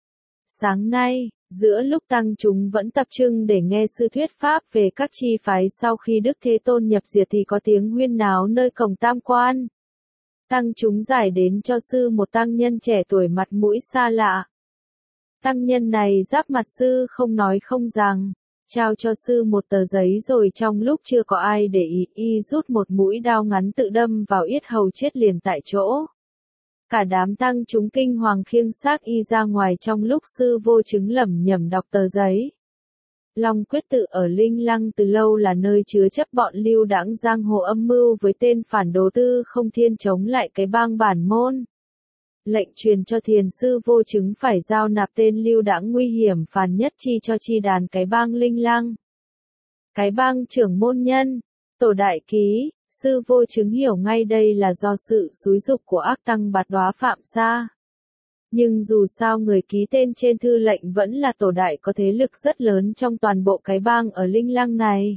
[SPEAKER 1] Sáng nay, giữa lúc tăng chúng vẫn tập trung để nghe sư thuyết pháp về các chi phái sau khi Đức Thế Tôn nhập diệt thì có tiếng huyên náo nơi cổng Tam Quan. Tăng chúng giải đến cho sư một tăng nhân trẻ tuổi mặt mũi xa lạ. Tăng nhân này giáp mặt sư không nói không rằng, trao cho sư một tờ giấy rồi trong lúc chưa có ai để ý, y rút một mũi đao ngắn tự đâm vào yết hầu chết liền tại chỗ. Cả đám tăng chúng kinh hoàng khiêng xác y ra ngoài trong lúc sư Vô Chứng lẩm nhẩm đọc tờ giấy. Long Quyết Tự ở Linh Lăng từ lâu là nơi chứa chấp bọn lưu đãng giang hồ âm mưu với tên phản đồ Tư Không Thiên chống lại cái bang bản môn. Lệnh truyền cho thiền sư Vô Chứng phải giao nạp tên lưu đãng nguy hiểm Phàn Nhất Chi cho chi đàn cái bang Linh Lăng. Cái bang trưởng môn nhân, tổ đại ký, sư Vô Chứng hiểu ngay đây là do sự xúi giục của ác tăng Bạt Đóa Phạm Sa. Nhưng dù sao người ký tên trên thư lệnh vẫn là tổ đại có thế lực rất lớn trong toàn bộ cái bang ở Linh Lăng này.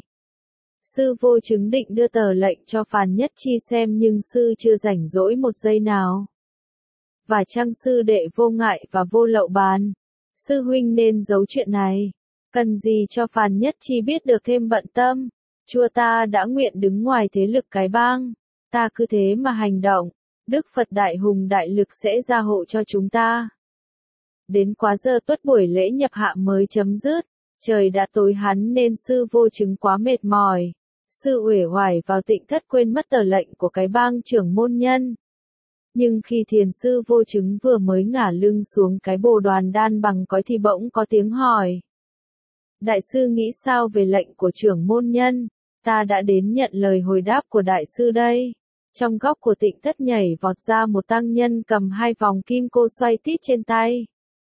[SPEAKER 1] Sư Vô Chứng định đưa tờ lệnh cho Phàn Nhất Chi xem nhưng sư chưa rảnh rỗi một giây nào. Và chăng sư đệ Vô Ngại và Vô Lậu bàn, sư huynh nên giấu chuyện này, cần gì cho Phàn Nhất Chi biết được thêm bận tâm, chùa ta đã nguyện đứng ngoài thế lực cái bang, ta cứ thế mà hành động, Đức Phật Đại Hùng Đại Lực sẽ gia hộ cho chúng ta. Đến quá giờ tuất buổi lễ nhập hạ mới chấm dứt, trời đã tối hắn nên sư Vô Chứng quá mệt mỏi, sư uể oải vào tịnh thất quên mất tờ lệnh của cái bang trưởng môn nhân. Nhưng khi thiền sư Vô Chứng vừa mới ngả lưng xuống cái bồ đoàn đan bằng cói thì bỗng có tiếng hỏi. Đại sư nghĩ sao về lệnh của trưởng môn nhân? Ta đã đến nhận lời hồi đáp của đại sư đây. Trong góc của tịnh thất nhảy vọt ra một tăng nhân cầm hai vòng kim cô xoay tít trên tay.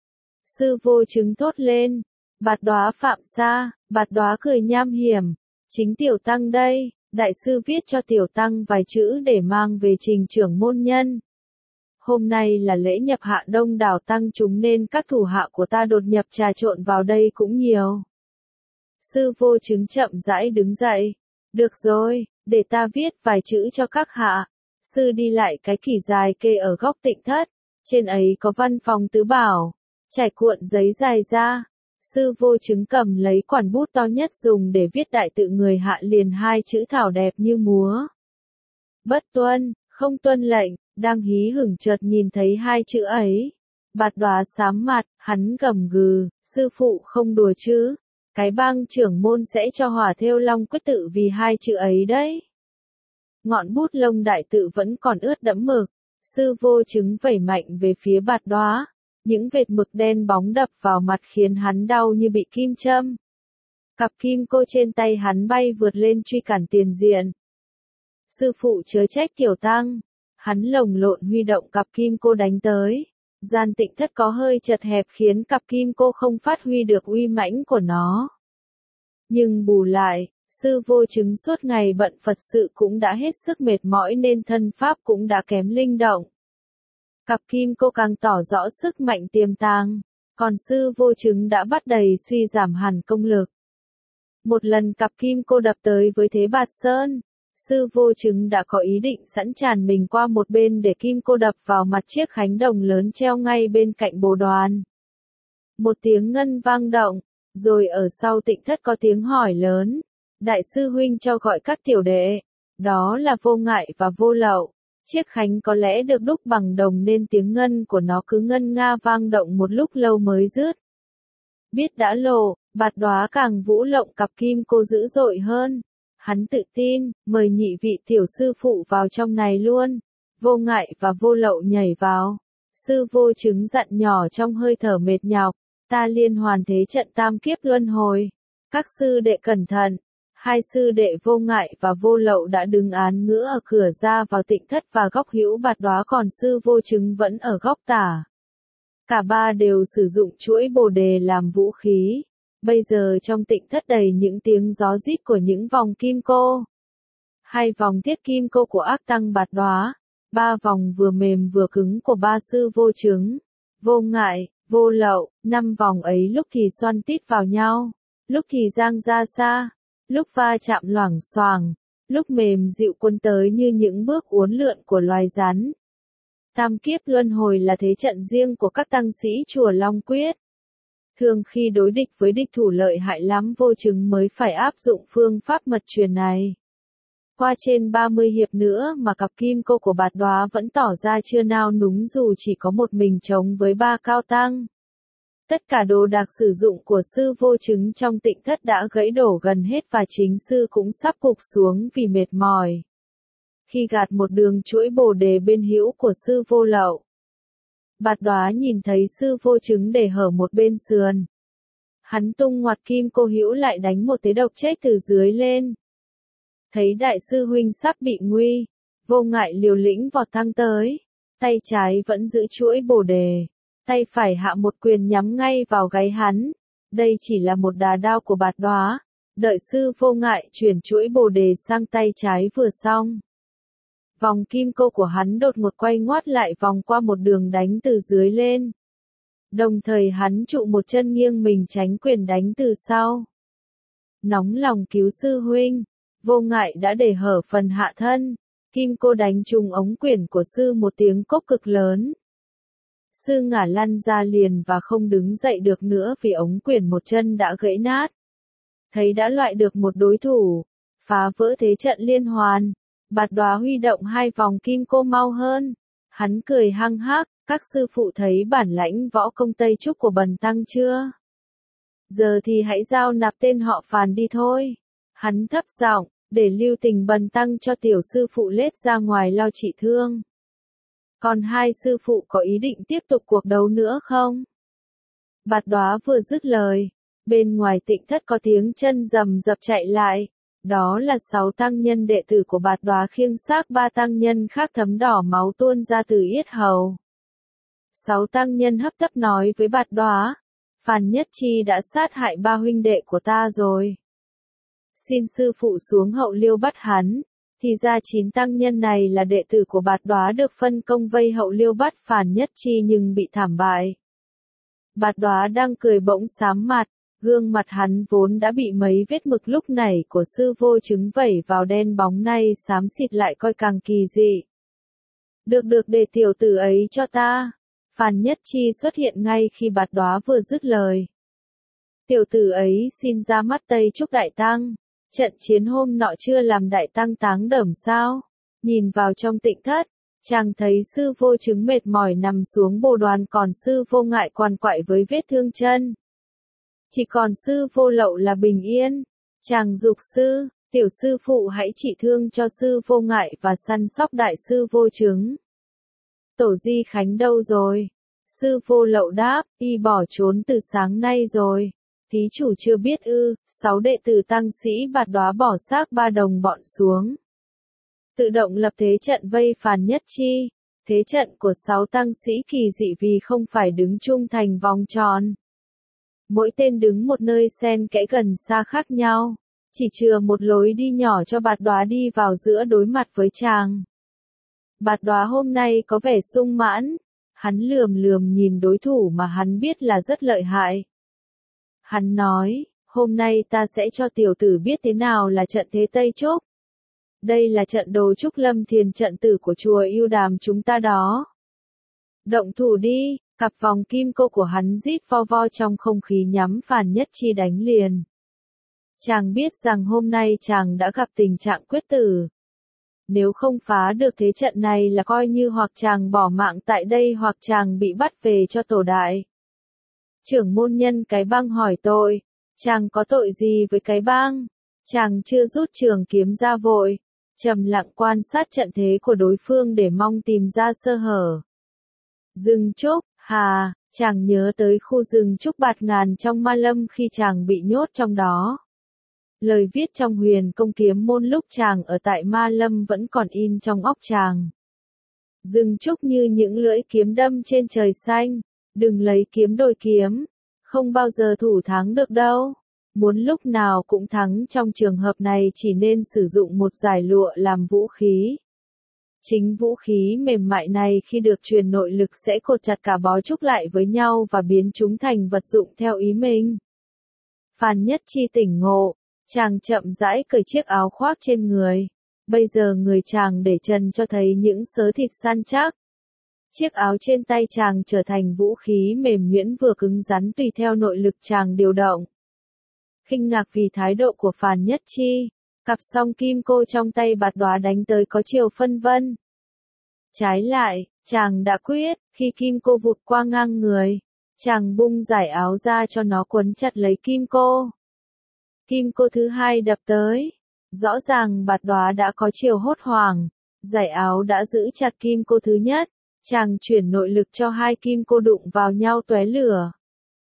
[SPEAKER 1] Sư Vô Chứng thốt lên. Bạt Đóa Phạm Sa, Bạt Đóa cười nham hiểm. Chính tiểu tăng đây, đại sư viết cho tiểu tăng vài chữ để mang về trình trưởng môn nhân. Hôm nay là lễ nhập hạ đông đảo tăng chúng nên các thủ hạ của ta đột nhập trà trộn vào đây cũng nhiều. Sư Vô Chứng chậm rãi đứng dậy. Được rồi, để ta viết vài chữ cho các hạ. Sư đi lại cái kỷ dài kê ở góc tịnh thất. Trên ấy có văn phòng tứ bảo. Trải cuộn giấy dài ra. Sư Vô Chứng cầm lấy quản bút to nhất dùng để viết đại tự người hạ liền hai chữ thảo đẹp như múa. Bất tuân, không tuân lệnh. Đang hí hửng chợt nhìn thấy hai chữ ấy. Bạt Đóa sám mặt, hắn gầm gừ, sư phụ không đùa chứ. Cái bang trưởng môn sẽ cho hỏa thêu Long Quyết Tự vì hai chữ ấy đấy. Ngọn bút lông đại tự vẫn còn ướt đẫm mực. Sư Vô Chứng vẩy mạnh về phía Bạt Đóa. Những vệt mực đen bóng đập vào mặt khiến hắn đau như bị kim châm. Cặp kim cô trên tay hắn bay vượt lên truy cản tiền diện. Sư phụ chớ trách tiểu tăng. Hắn lồng lộn huy động cặp kim cô đánh tới. Gian tịnh thất có hơi chật hẹp khiến cặp kim cô không phát huy được uy mãnh của nó. Nhưng bù lại, sư Vô Chứng suốt ngày bận Phật sự cũng đã hết sức mệt mỏi nên thân pháp cũng đã kém linh động. Cặp kim cô càng tỏ rõ sức mạnh tiềm tàng, còn sư Vô Chứng đã bắt đầy suy giảm hẳn công lực. Một lần cặp kim cô đập tới với thế bạt sơn. Sư Vô Chứng đã có ý định sẵn tràn mình qua một bên để kim cô đập vào mặt chiếc khánh đồng lớn treo ngay bên cạnh bồ đoàn. Một tiếng ngân vang động, rồi ở sau tịnh thất có tiếng hỏi lớn. Đại sư huynh cho gọi các tiểu đệ. Đó là Vô Ngại và Vô Lậu. Chiếc khánh có lẽ được đúc bằng đồng nên tiếng ngân của nó cứ ngân nga vang động một lúc lâu mới dứt. Biết đã lộ, Bạt Đóa càng vũ lộng cặp kim cô dữ dội hơn. Hắn tự tin, mời nhị vị tiểu sư phụ vào trong này luôn. Vô Ngại và Vô Lậu nhảy vào. Sư Vô Chứng dặn nhỏ trong hơi thở mệt nhọc. Ta liên hoàn thế trận tam kiếp luân hồi. Các sư đệ cẩn thận. Hai sư đệ Vô Ngại và Vô Lậu đã đứng án ngữ ở cửa ra vào tịnh thất và góc hữu Bạt Đóa còn sư Vô Chứng vẫn ở góc tả. Cả ba đều sử dụng chuỗi bồ đề làm vũ khí. Bây giờ trong tịnh thất đầy những tiếng gió rít của những vòng kim cô. Hai vòng thiết kim cô của ác tăng Bạt Đóa. Ba vòng vừa mềm vừa cứng của ba sư Vô Chứng, Vô Ngại, Vô Lậu. Năm vòng ấy lúc thì xoăn tít vào nhau, lúc thì giang ra xa, lúc va chạm loảng xoảng, lúc mềm dịu cuốn tới như những bước uốn lượn của loài rắn. Tam kiếp luân hồi là thế trận riêng của các tăng sĩ chùa Long Quyết. Thường khi đối địch với địch thủ lợi hại lắm Vô Chứng mới phải áp dụng phương pháp mật truyền này. Qua trên ba mươi hiệp nữa mà cặp kim cô của Bạt Đóa vẫn tỏ ra chưa nao núng dù chỉ có một mình chống với ba cao tăng. Tất cả đồ đạc sử dụng của sư Vô Chứng trong tịnh thất đã gãy đổ gần hết và chính sư cũng sắp gục xuống vì mệt mỏi. Khi gạt một đường chuỗi bồ đề bên hữu của sư Vô Lậu, Bạt Đóa nhìn thấy sư Vô Chứng để hở một bên sườn. Hắn tung ngoặt kim cô hữu lại đánh một thế độc chết từ dưới lên. Thấy đại sư huynh sắp bị nguy, Vô Ngại liều lĩnh vọt thăng tới, tay trái vẫn giữ chuỗi bồ đề, tay phải hạ một quyền nhắm ngay vào gáy hắn. Đây chỉ là một đà đao của Bạt Đóa. Đợi sư Vô Ngại chuyển chuỗi bồ đề sang tay trái vừa xong, vòng kim cô của hắn đột ngột quay ngoắt lại vòng qua một đường đánh từ dưới lên. Đồng thời hắn trụ một chân nghiêng mình tránh quyền đánh từ sau. Nóng lòng cứu sư huynh, Vô Ngại đã để hở phần hạ thân, kim cô đánh trúng ống quyển của sư một tiếng cốc cực lớn. Sư ngả lăn ra liền và không đứng dậy được nữa vì ống quyển một chân đã gãy nát. Thấy đã loại được một đối thủ, phá vỡ thế trận liên hoàn, Bạt Đóa huy động hai vòng kim cô mau hơn. Hắn cười hăng hắc, các sư phụ thấy bản lãnh võ công Tây Trúc của bần tăng chưa? Giờ thì hãy giao nạp tên họ Phàn đi thôi. Hắn thấp giọng, để lưu tình bần tăng cho tiểu sư phụ lết ra ngoài lo trị thương. Còn hai sư phụ có ý định tiếp tục cuộc đấu nữa không? Bạt Đóa vừa dứt lời, bên ngoài Tịnh thất có tiếng chân rầm rập chạy lại. Đó là sáu tăng nhân đệ tử của Bạt Đóa khiêng xác ba tăng nhân khác thấm đỏ máu tuôn ra từ yết hầu. Sáu tăng nhân hấp tấp nói với Bạt Đóa, Phàn Nhất Chi đã sát hại ba huynh đệ của ta rồi. Xin sư phụ xuống hậu liêu bắt hắn. Thì ra chín tăng nhân này là đệ tử của Bạt Đóa được phân công vây hậu liêu bắt Phàn Nhất Chi nhưng bị thảm bại. Bạt Đóa đang cười bỗng xám mặt, gương mặt hắn vốn đã bị mấy vết mực lúc nảy của sư vô chứng vẩy vào đen bóng nay xám xịt lại coi càng kỳ dị. Được được để tiểu tử ấy cho ta. Phàn Nhất Chi xuất hiện ngay khi Bạt Đóa vừa dứt lời. Tiểu tử ấy xin ra mắt Tây Trúc đại tăng. Trận chiến hôm nọ chưa làm đại tăng táng đởm sao? Nhìn vào trong Tịnh thất, chàng thấy sư vô chứng mệt mỏi nằm xuống bồ đoàn, còn sư Vô Ngại quằn quại với vết thương chân. Chỉ còn sư Vô Lậu là bình yên. Chàng giục sư, tiểu sư phụ hãy trị thương cho sư Vô Ngại và săn sóc đại sư vô chứng. Tổ Di Khánh đâu rồi? Sư Vô Lậu đáp, y bỏ trốn từ sáng nay rồi. Thí chủ chưa biết ư? Sáu đệ tử tăng sĩ Bạt Đóa bỏ xác ba đồng bọn xuống, tự động lập thế trận vây Phàn Nhất Chi. Thế trận của sáu tăng sĩ kỳ dị vì không phải đứng chung thành vòng tròn. Mỗi tên đứng một nơi xen kẽ gần xa khác nhau, chỉ chừa một lối đi nhỏ cho Bạt Đóa đi vào giữa đối mặt với chàng. Bạt Đóa hôm nay có vẻ sung mãn, hắn lườm lườm nhìn đối thủ mà hắn biết là rất lợi hại. Hắn nói, hôm nay ta sẽ cho tiểu tử biết thế nào là trận thế Tây Trúc. Đây là trận đồ Trúc Lâm Thiền trận tử của chùa Yêu Đàm chúng ta đó. Động thủ đi, cặp vòng kim cô của hắn rít vo vo trong không khí nhắm Phàn Nhất Chi đánh liền. Chàng biết rằng hôm nay chàng đã gặp tình trạng quyết tử. Nếu không phá được thế trận này là coi như hoặc chàng bỏ mạng tại đây hoặc chàng bị bắt về cho tổ đại. Trưởng môn nhân Cái Bang hỏi tội, chàng có tội gì với Cái Bang? Chàng chưa rút trường kiếm ra vội, trầm lặng quan sát trận thế của đối phương để mong tìm ra sơ hở. Rừng trúc, hà, chàng nhớ tới khu rừng trúc bạt ngàn trong Ma Lâm khi chàng bị nhốt trong đó. Lời viết trong Huyền Công Kiếm Môn lúc chàng ở tại Ma Lâm vẫn còn in trong óc chàng. Rừng trúc như những lưỡi kiếm đâm trên trời xanh, đừng lấy kiếm đổi kiếm, không bao giờ thủ thắng được đâu. Muốn lúc nào cũng thắng trong trường hợp này chỉ nên sử dụng một dải lụa làm vũ khí. Chính vũ khí mềm mại này khi được truyền nội lực sẽ cột chặt cả bó trúc lại với nhau và biến chúng thành vật dụng theo ý mình. Phàn Nhất Chi tỉnh ngộ, chàng chậm rãi cởi chiếc áo khoác trên người. Bây giờ người chàng để trần cho thấy những sớ thịt săn chắc. Chiếc áo trên tay chàng trở thành vũ khí mềm nhuyễn vừa cứng rắn tùy theo nội lực chàng điều động. Khinh ngạc vì thái độ của Phàn Nhất Chi, cặp song kim cô trong tay Bạt Đóa đánh tới có chiều phân vân. Trái lại, chàng đã quyết, khi kim cô vụt qua ngang người, chàng bung giải áo ra cho nó quấn chặt lấy kim cô. Kim cô thứ hai đập tới, rõ ràng Bạt Đóa đã có chiều hốt hoảng, giải áo đã giữ chặt kim cô thứ nhất, chàng chuyển nội lực cho hai kim cô đụng vào nhau tóe lửa.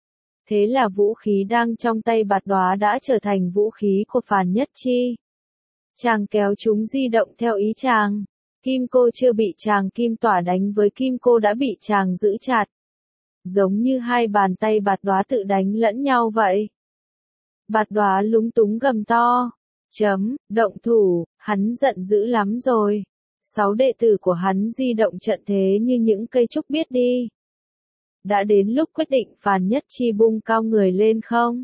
[SPEAKER 1] Thế là vũ khí đang trong tay Bạt Đóa đã trở thành vũ khí của Phàn Nhất Chi. Chàng kéo chúng di động theo ý chàng. Kim cô chưa bị chàng kim tỏa đánh với kim cô đã bị chàng giữ chặt. Giống như hai bàn tay Bạt Đóa tự đánh lẫn nhau vậy. Bạt Đóa lúng túng gầm to. Chấm, động thủ, hắn giận dữ lắm rồi. Sáu đệ tử của hắn di động trận thế như những cây trúc biết đi. Đã đến lúc quyết định Phàn Nhất Chi bung cao người lên không?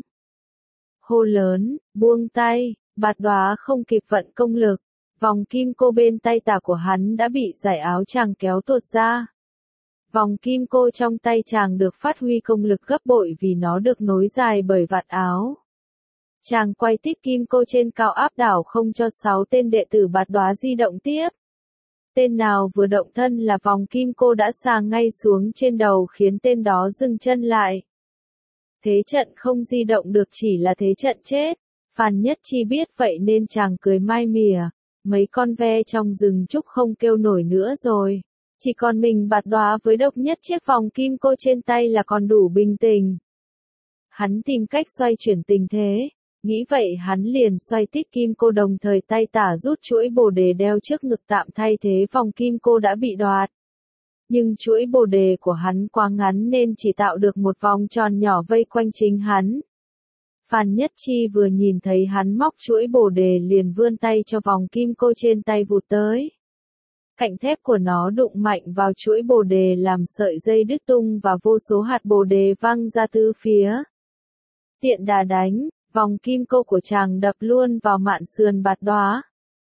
[SPEAKER 1] Hô lớn, buông tay, Bạt Đóa không kịp vận công lực. Vòng kim cô bên tay tả của hắn đã bị giải áo chàng kéo tuột ra. Vòng kim cô trong tay chàng được phát huy công lực gấp bội vì nó được nối dài bởi vạt áo. Chàng quay tít kim cô trên cao áp đảo không cho sáu tên đệ tử Bạt Đóa di động tiếp. Tên nào vừa động thân là vòng kim cô đã sàng ngay xuống trên đầu khiến tên đó dừng chân lại. Thế trận không di động được chỉ là thế trận chết. Phàn Nhất Chi biết vậy nên chàng cười mai mỉa. Mấy con ve trong rừng trúc không kêu nổi nữa rồi. Chỉ còn mình Bạt Đóa với độc nhất chiếc vòng kim cô trên tay là còn đủ bình tĩnh. Hắn tìm cách xoay chuyển tình thế. Nghĩ vậy hắn liền xoay tít kim cô đồng thời tay tả rút chuỗi bồ đề đeo trước ngực tạm thay thế vòng kim cô đã bị đoạt. Nhưng chuỗi bồ đề của hắn quá ngắn nên chỉ tạo được một vòng tròn nhỏ vây quanh chính hắn. Phàn Nhất Chi vừa nhìn thấy hắn móc chuỗi bồ đề liền vươn tay cho vòng kim cô trên tay vụt tới. Cạnh thép của nó đụng mạnh vào chuỗi bồ đề làm sợi dây đứt tung và vô số hạt bồ đề văng ra tứ phía. Tiện đà đánh, vòng kim cô của chàng đập luôn vào mạn sườn Bạt Đóa.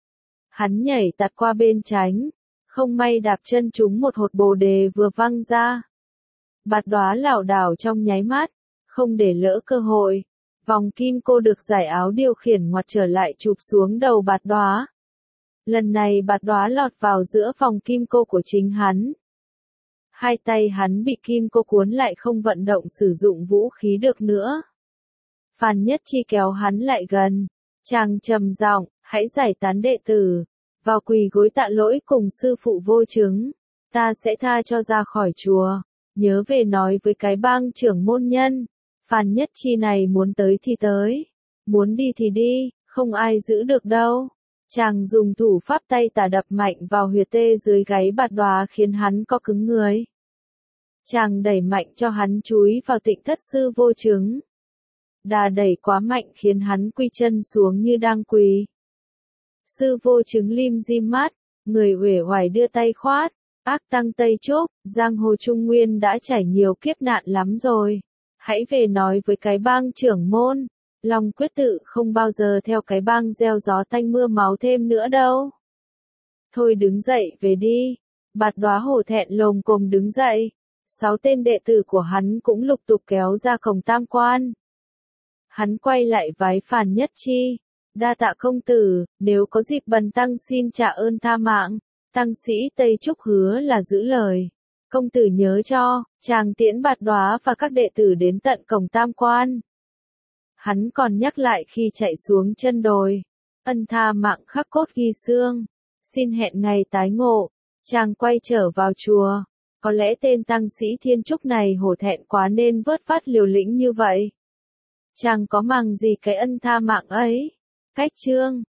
[SPEAKER 1] Hắn nhảy tạt qua bên tránh, không may đạp chân trúng một hột bồ đề vừa văng ra. Bạt Đóa lảo đảo trong nháy mắt, không để lỡ cơ hội. Vòng kim cô được giải áo điều khiển ngoặt trở lại chụp xuống đầu Bạt Đóa. Lần này Bạt Đóa lọt vào giữa vòng kim cô của chính hắn. Hai tay hắn bị kim cô cuốn lại không vận động sử dụng vũ khí được nữa. Phàn Nhất Chi kéo hắn lại gần. Chàng trầm giọng, hãy giải tán đệ tử. Vào quỳ gối tạ lỗi cùng sư phụ Vô Chứng. Ta sẽ tha cho ra khỏi chùa. Nhớ về nói với cái bang trưởng môn nhân. Phàn Nhất Chi này muốn tới thì tới. Muốn đi thì đi, không ai giữ được đâu. Chàng dùng thủ pháp tay tả đập mạnh vào huyệt tê dưới gáy Bạt Đóa khiến hắn co cứng người. Chàng đẩy mạnh cho hắn chúi vào Tịnh Thất sư Vô Chứng. Đà đẩy quá mạnh khiến hắn quy chân xuống như đang quỳ. Sư Vô Chứng lim dim mắt, người uể oải đưa tay khoát. Ác tăng Tây Trúc, giang hồ Trung Nguyên đã trải nhiều kiếp nạn lắm rồi. Hãy về nói với cái bang trưởng môn. Long quyết tự không bao giờ theo cái bang gieo gió tanh mưa máu thêm nữa đâu. Thôi đứng dậy về đi. Bạt Đóa hổ thẹn lồm cồm đứng dậy. Sáu tên đệ tử của hắn cũng lục tục kéo ra cổng tam quan. Hắn quay lại vái Phàn Nhất Chi. Đa tạ công tử, nếu có dịp bần tăng xin trả ơn tha mạng. Tăng sĩ Tây Trúc hứa là giữ lời. Công tử nhớ cho, chàng tiễn Bạt Đóa và các đệ tử đến tận cổng tam quan. Hắn còn nhắc lại khi chạy xuống chân đồi. Ân tha mạng khắc cốt ghi xương. Xin hẹn ngày tái ngộ. Chàng quay trở vào chùa. Có lẽ tên tăng sĩ Thiên Trúc này hổ thẹn quá nên vớt vát liều lĩnh như vậy. Chàng có màng gì cái ân tha mạng ấy. Cách chương.